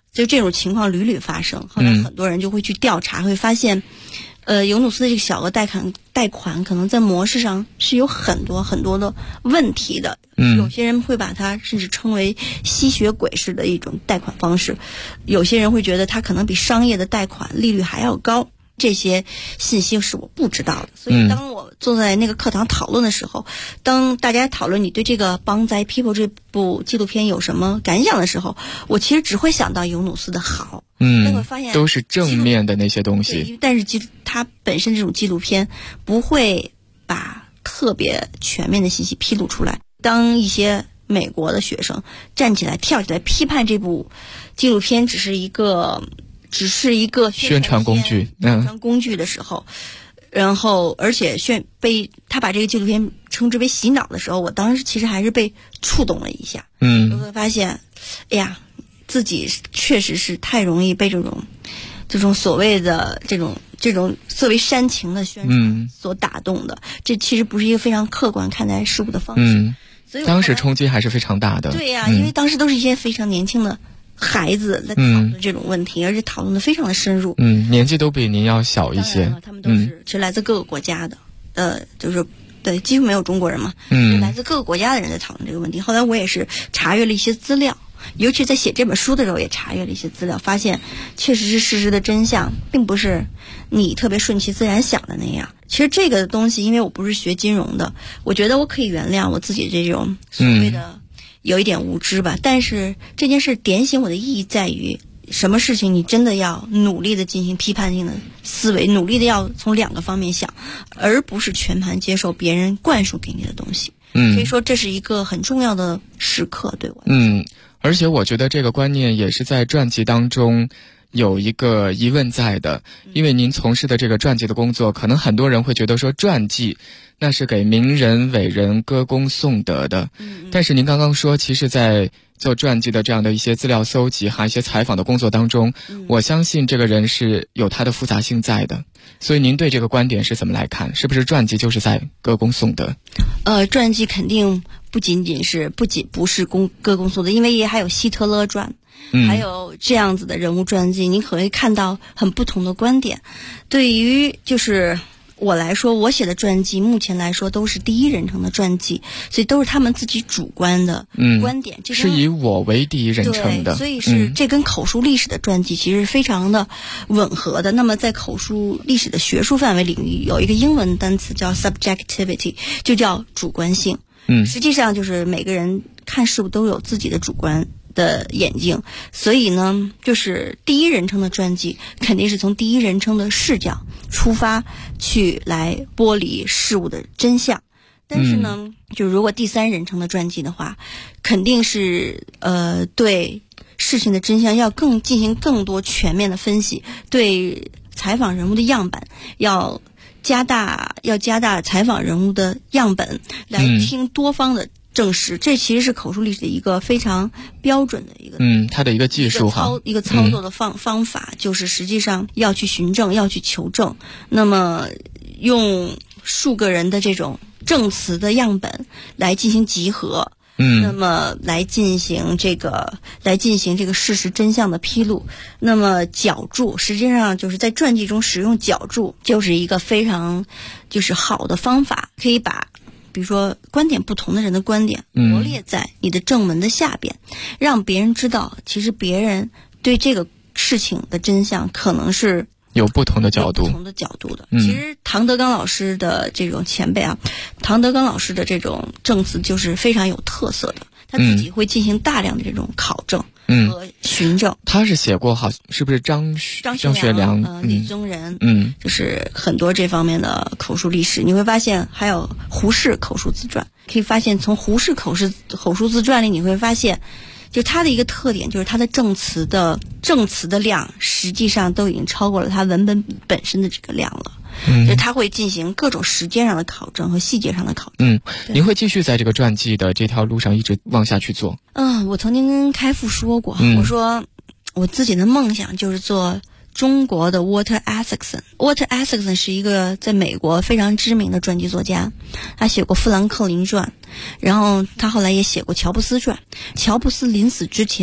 就这种情况屡屡发生。后来很多人就会去调查，会发现，尤努斯的这个小额贷款可能在模式上是有很多很多的问题的。有些人会把它甚至称为吸血鬼式的一种贷款方式，有些人会觉得它可能比商业的贷款利率还要高。这些信息是我不知道的，所以当我坐在那个课堂讨论的时候，当大家讨论你对这个《帮在 People》这部纪录片有什么感想的时候，我其实只会想到尤努斯的好。但我发现都是正面的那些东西。 但是它本身这种纪录片不会把特别全面的信息披露出来。当一些美国的学生跳起来批判这部纪录片只是一个宣传工具的时候，然后而且被他把这个纪录片称之为洗脑的时候，我当时其实还是被触动了一下。我会发现，哎呀，自己确实是太容易被这种所谓的这种所谓煽情的宣传所打动的。这其实不是一个非常客观看待事物的方式。所以当时冲击还是非常大的。 对呀，因为当时都是一些非常年轻的孩子在讨论这种问题，而且讨论的非常的深入。 年纪都比您要小一些。 他们都是其实来自各个国家的，就是对几乎没有中国人嘛。来自各个国家的人在讨论这个问题。后来我也是查阅了一些资料，尤其在写这本书的时候也查阅了一些资料，发现确实是事实的真相，并不是你特别顺其自然想的那样。其实这个东西，因为我不是学金融的，我觉得我可以原谅我自己这种所谓的有一点无知吧。但是这件事点醒我的意义在于，什么事情你真的要努力的进行批判性的思维，努力的要从两个方面想，而不是全盘接受别人灌输给你的东西。可以说这是一个很重要的时刻对我。 而且我觉得这个观念也是在传记当中有一个疑问在的，因为您从事的这个传记的工作，可能很多人会觉得说传记那是给名人伟人歌功颂德的，但是您刚刚说其实在做传记的这样的一些资料搜集还有一些采访的工作当中，我相信这个人是有他的复杂性在的。所以您对这个观点是怎么来看？是不是传记就是在歌功颂德？ 传记肯定不仅不是歌功颂德，因为也还有希特勒传，还有这样子的人物传记，你可以看到很不同的观点。对于就是我来说，我写的传记目前来说都是第一人称的传记，所以都是他们自己主观的观点， 是以我为第一人称的。 所以是这跟口述历史的传记其实非常的吻合的。那么在口述历史的学术范围领域，有一个英文单词叫 subjectivity， 就叫主观性。实际上就是每个人看事物都有自己的主观的眼睛，所以呢，就是第一人称的传记肯定是从第一人称的视角出发去来剥离事物的真相。但是呢，就如果第三人称的传记的话，肯定是对事情的真相要进行更多全面的分析，对采访人物的样本要加大采访人物的样本，来听多方的证实。这其实是口述历史的一个非常标准的一个它的一个技术一个操作的方法，就是实际上要去循证，要去求证。那么用数个人的这种证词的样本来进行集合，那么来进行这个事实真相的披露。那么脚注实际上就是在传记中使用脚注，就是一个非常就是好的方法，可以把比如说观点不同的人的观点罗列在你的正文的下边，让别人知道其实别人对这个事情的真相可能是有不同的角度的。其实唐德刚老师的这种前辈唐德刚老师的这种证词就是非常有特色的，他自己会进行大量的这种考证和循证。 他是写过是不是张学良、 李宗仁，就是很多这方面的口述历史。你会发现还有胡适口述自传，可以发现从胡适口述自传里你会发现，就他的一个特点就是他的证词的量实际上都已经超过了他文本本身的这个量了。就是他会进行各种时间上的考证和细节上的考证。 您会继续在这个传记的这条路上一直往下去做？ 我曾经跟开复说过，我说我自己的梦想就是做中国的 Walter Isaacson。Walter Isaacson 是一个在美国非常知名的传记作家，他写过富兰克林传，然后他后来也写过乔布斯传。乔布斯临死之前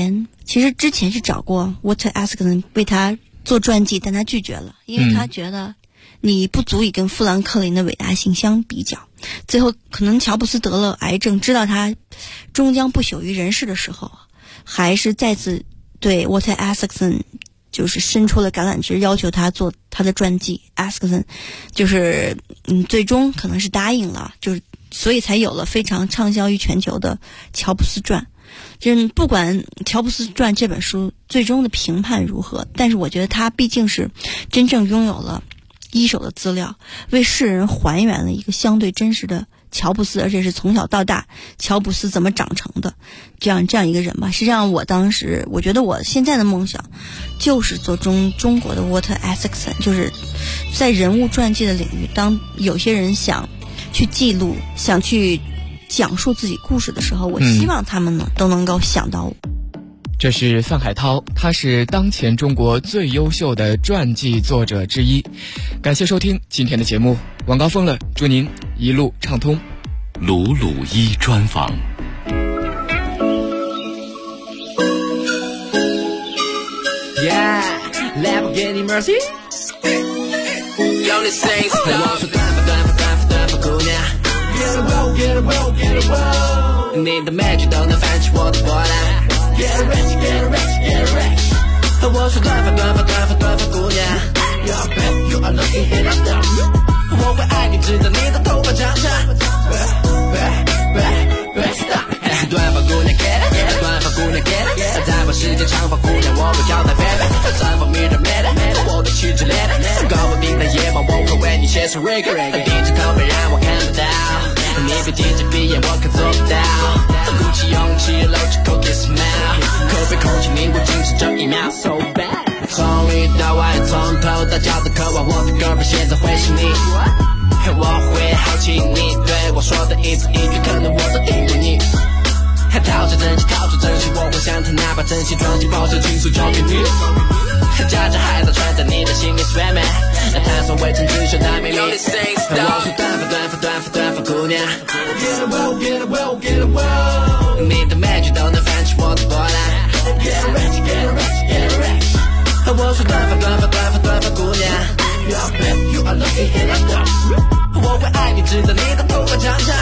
其实之前是找过 Walter Isaacson 为他做传记，但他拒绝了，因为他觉得你不足以跟富兰克林的伟大性相比较。最后可能乔布斯得了癌症，知道他终将不朽于人世的时候，还是再次对 Walter Isaacson 就是伸出了橄榄枝，要求他做他的传记。Isaacson 就是最终可能是答应了，就是所以才有了非常畅销于全球的乔布斯传。就是不管乔布斯传这本书最终的评判如何，但是我觉得他毕竟是真正拥有了一手的资料，为世人还原了一个相对真实的乔布斯，而且是从小到大乔布斯怎么长成的这样一个人吧。实际上我当时我觉得我现在的梦想就是做中国的 Walter Isaacson， 就是在人物传记的领域，当有些人想去记录想去讲述自己故事的时候，我希望他们都能够想到我。 这是范海涛，他是当前中国最优秀的传记作者之一。感谢收听今天的节目，晚高峰了，祝您一路畅通。 鲁鲁一专访。 Lamborghini Mercy， 有你声音，我说短发姑娘 ，Get it well Get it well Get it well， 你的美曲都能泛起我的波澜。Get rich, get rich, get rich。我说短发姑娘 ，Your back, you are looking hit up down。我会爱你，直到你的头发长长。短发姑娘 get it， 短发姑娘 get it， 再把时间长发姑娘，我会交代 baby。散发迷人 man， 我的气质 let， 搞不定的夜晚，我会为你写上 reggae。低着头别让我看不到，你别睁着闭眼，我可做不到。鼓起勇气，露出口 kiss smile， 口被空气凝固，静止这一秒 ，so bad。从里到外，从头到脚的渴望，我的 girlfriend 现在会是你。我会好奇你对我说的一字一句，可能我都应过你。掏出真心，我会想他那把真心装进保险，倾诉交给你。夹着海藻穿在你的心里 swimming， 探索未曾知晓的秘密。我说短发姑娘 ，Get it well Get it well Get it well， 你的美曲都能泛起我的波澜。Get rich Get rich Get rich。我说短发姑娘 ，Your back you are looking hit up down。我会爱你，直到你的头发长长。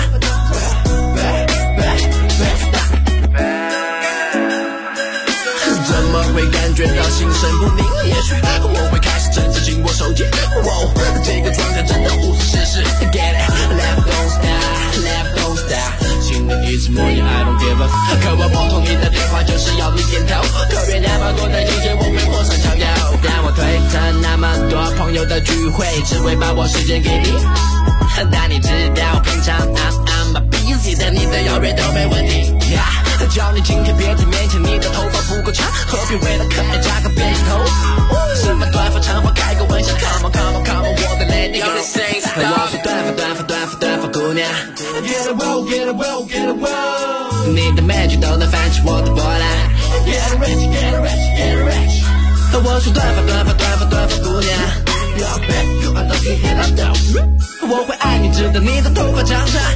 怎么会感觉到心神不宁？也许我会开始正式紧握手机。这个状态真的无所事事。Get it, left don't stop, left don't stop。心里一直默念 I don't give a fuck。可我拨通你的电话就是要你点头。可别那么多的意见，我会火上浇油。但我推特那么多朋友的聚会，只为把我时间给你。但你知道平常 I'm a busy 的，你的邀约都没问题。叫你今天别在面前，你的头发不够长，何必为了可爱扎个变形头？什么短发长发开个玩笑 ，Come on Come on Come on， 我的 Lady Go。我说短发姑娘 ，Get it well Get it well Get it well， 你的美曲都能泛起我的波澜。Get rich Get rich Get rich。我说短发姑娘 ，Your back you are looking hit up down。我会爱你，直到你的头发长长。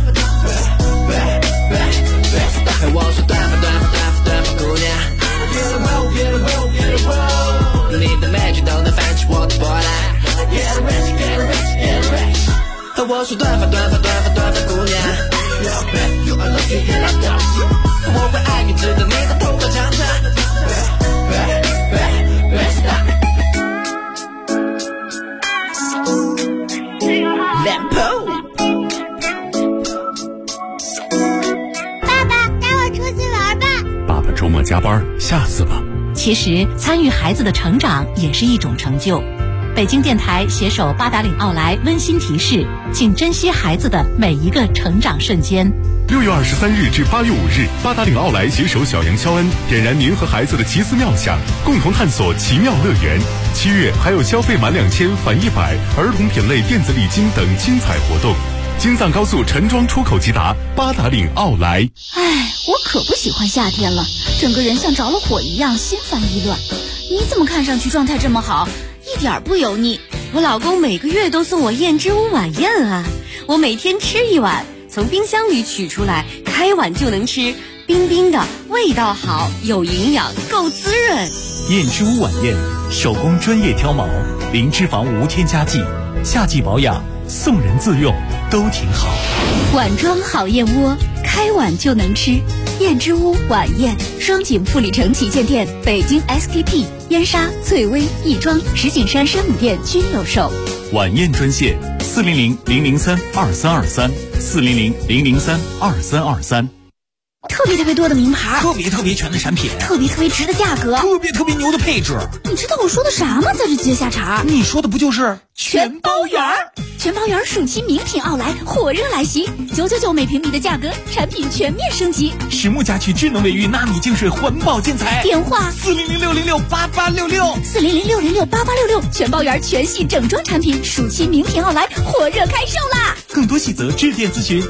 我说短发姑娘 ，Get it well Get it well Get it well， 你的美曲都能泛起我的波澜。Get rich Get rich Get rich。我说短发姑娘 ，Your back you are looking hit up down。我会爱你，直到你的头发长长。Lampo。 周末加班，下次吧。 其实参与孩子的成长也是一种成就。北京电台携手八达岭奥莱温馨提示，请珍惜孩子的每一个成长瞬间。 6月23日至8月5日，八达岭奥莱携手小杨肖恩，点燃您和孩子的奇思妙想，共同探索奇妙乐园。7月还有消费满2000返100，儿童品类电子礼金等精彩活动。京藏高速陈庄出口即达，八达岭奥莱。 哎，我可不喜欢夏天了，整个人像着了火一样，心烦意乱。你怎么看上去状态这么好，一点不油腻？ 我老公每个月都送我燕之屋晚宴啊，我每天吃一碗，从冰箱里取出来，开碗就能吃， 冰冰的，味道好，有营养，够滋润。 燕之屋晚宴，手工专业挑毛，零脂肪无添加剂，夏季保养，送人自用都挺好。 碗装好燕窝，开碗就能吃。燕之屋晚宴，双井富力城旗舰店、北京 SKP、燕莎、翠微、亦庄、石景山山姆店均有售。 晚宴专线400-003-2323，400-003-2323。 特别多的名牌， 特别全的产品， 特别值的价格， 特别牛的配置。 你知道我说的啥吗？在这接下茬， 你说的不就是全包圆？全包圆暑期名品奥莱火热来袭，999每平米的价格，产品全面升级。 实木家具智能卫浴纳米净水环保建材， 电话 400-606-8866，400-606-8866， 全包圆全系整装产品暑期名品奥莱火热开售啦！ 更多细则致电咨询。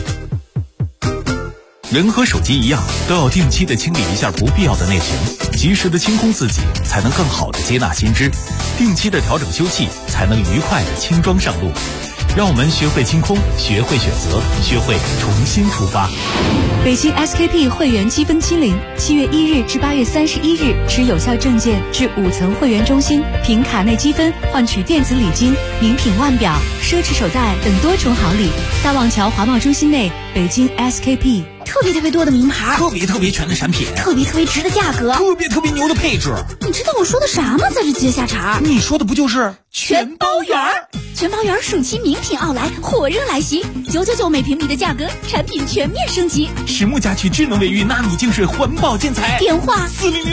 人和手机一样，都要定期的清理一下不必要的内存，及时的清空自己，才能更好的接纳新知；定期的调整修葺，才能愉快的轻装上路。让我们学会清空，学会选择，学会重新出发。 北京 SKP 会员积分清零，7月1日至8月31日，持有效证件至5层会员中心，凭卡内积分换取电子礼金、名品腕表、奢侈手袋等多重好礼。大望桥华贸中心内，北京 SKP。 特别多的名牌， 特别全的产品， 特别值的价格， 特别牛的配置。 你知道我说的啥吗？在这接下茬， 你说的不就是全包圆？全包圆暑期名品奥莱火热来袭，999每平米的价格，产品全面升级。 实木家具智能卫浴纳米净水环保建材， 电话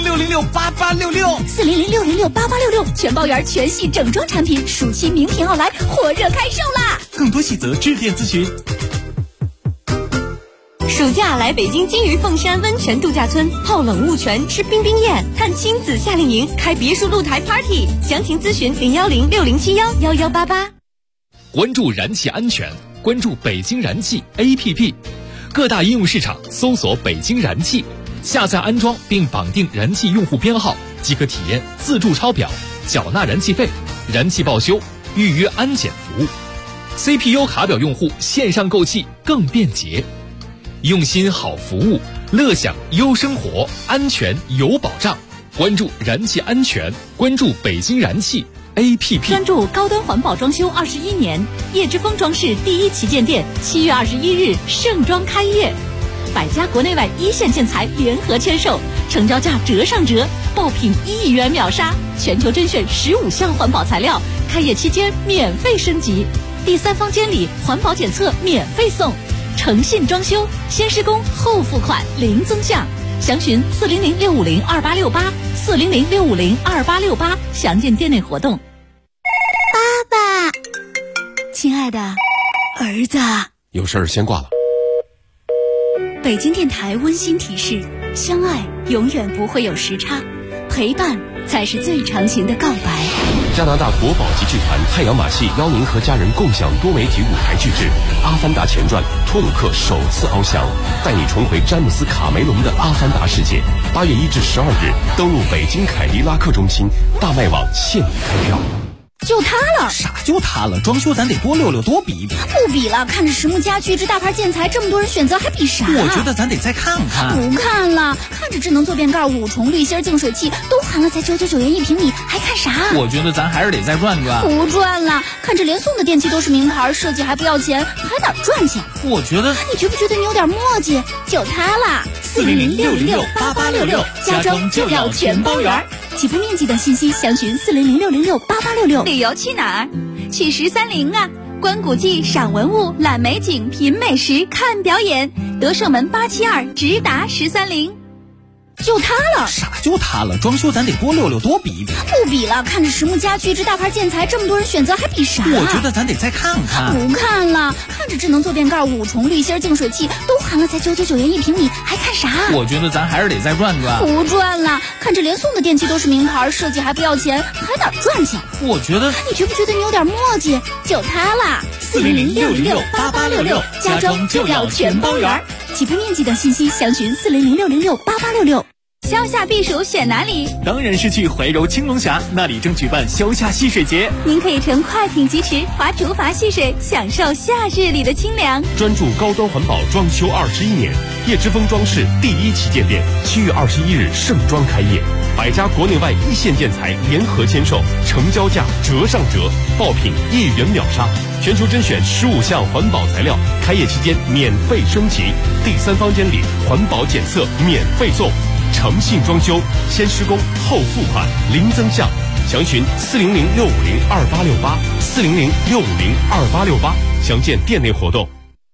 400-606-8866，400-606-8866， 全包圆全系整装产品暑期名品奥莱火热开售啦！ 更多细则致电咨询。 暑假来北京金鱼凤山温泉度假村泡冷雾泉吃冰冰宴看亲子夏令营开别墅露台 party， 详情咨询010-6071-1188。 关注燃气安全，关注北京燃气 APP， 各大应用市场搜索北京燃气，下载安装并绑定燃气用户编号，即可体验自助抄表、缴纳燃气费、燃气报修、预约安检服务。CPU 卡表用户线上购气更便捷。用心好服务，乐享优生活，安全有保障。关注燃气安全，关注北京燃气 APP。 专注高端环保装修21年，叶之峰装饰第一旗舰店7月21日盛装开业，100家国内外一线建材联合签售，成交价折上折，爆品1亿元秒杀，全球甄选15项环保材料，开业期间免费升级，第3方监理环保检测免费送。诚信装修，先施工后付款零增项，详询400-650-2868，400-650-2868，详见店内活动。 爸爸，亲爱的儿子， 有事儿先挂了。 北京电台温馨提示：相爱永远不会有时差，陪伴才是最长情的告白。 加拿大国宝级剧团太阳马戏邀您和家人共享多媒体舞台剧制《阿凡达前传》，托鲁克首次翱翔，带你重回詹姆斯·卡梅隆的阿凡达世界。8月1至12日，登陆北京凯迪拉克中心，大麦网现已开票。 就它了， 啥就它了？装修咱得多溜溜，多比一比。 不比了，看着实木家具这大牌建材，这么多人选择，还比啥？ 我觉得咱得再看看。 不看了，看着智能坐便盖、5重滤芯净水器都含了，才999元1平米，还看啥？ 我觉得咱还是得再转转。 不转了，看着连送的电器都是名牌，设计还不要钱，还哪赚钱？ 我觉得， 你觉不觉得你有点磨叽？就它啦，400-606-8866，家装就要全包圆。起步面积等信息详询400-606-8866。旅游去哪儿？去13陵啊！观古迹、赏文物、览美景、品美食、看表演。德胜门872直达13陵。就它了， 啥就它了？装修咱得多溜溜，多比一比。 不比了，看着实木家具这大牌建材，这么多人选择，还比啥？ 我觉得咱得再看看。 不看了，看着智能坐便盖、5重滤芯净水器都含了，才999元1平米，还看啥？ 我觉得咱还是得再转转。 不转了，看着连送的电器都是名牌，设计还不要钱，还哪赚钱？ 我觉得， 你觉不觉得你有点磨叽？就它啦，400-606-8866，家装就要全包圆。起步面积等信息详询400-606-8866。 消夏避暑选哪里？ 当然是去怀柔青龙峡，那里正举办消夏戏水节。 您可以乘快艇疾驰，划竹筏戏水，享受夏日里的清凉。 专注高端环保装修21年，叶之峰装饰第1旗舰店7月21日盛装开业，100家国内外一线建材联合签售，成交价折上折，爆品1元秒杀，全球甄选15项环保材料，开业期间免费升级，第3方监理，环保检测免费送。诚信装修，先施工后付款，零增项。详询400-650-2868，400-650-2868，详见店内活动。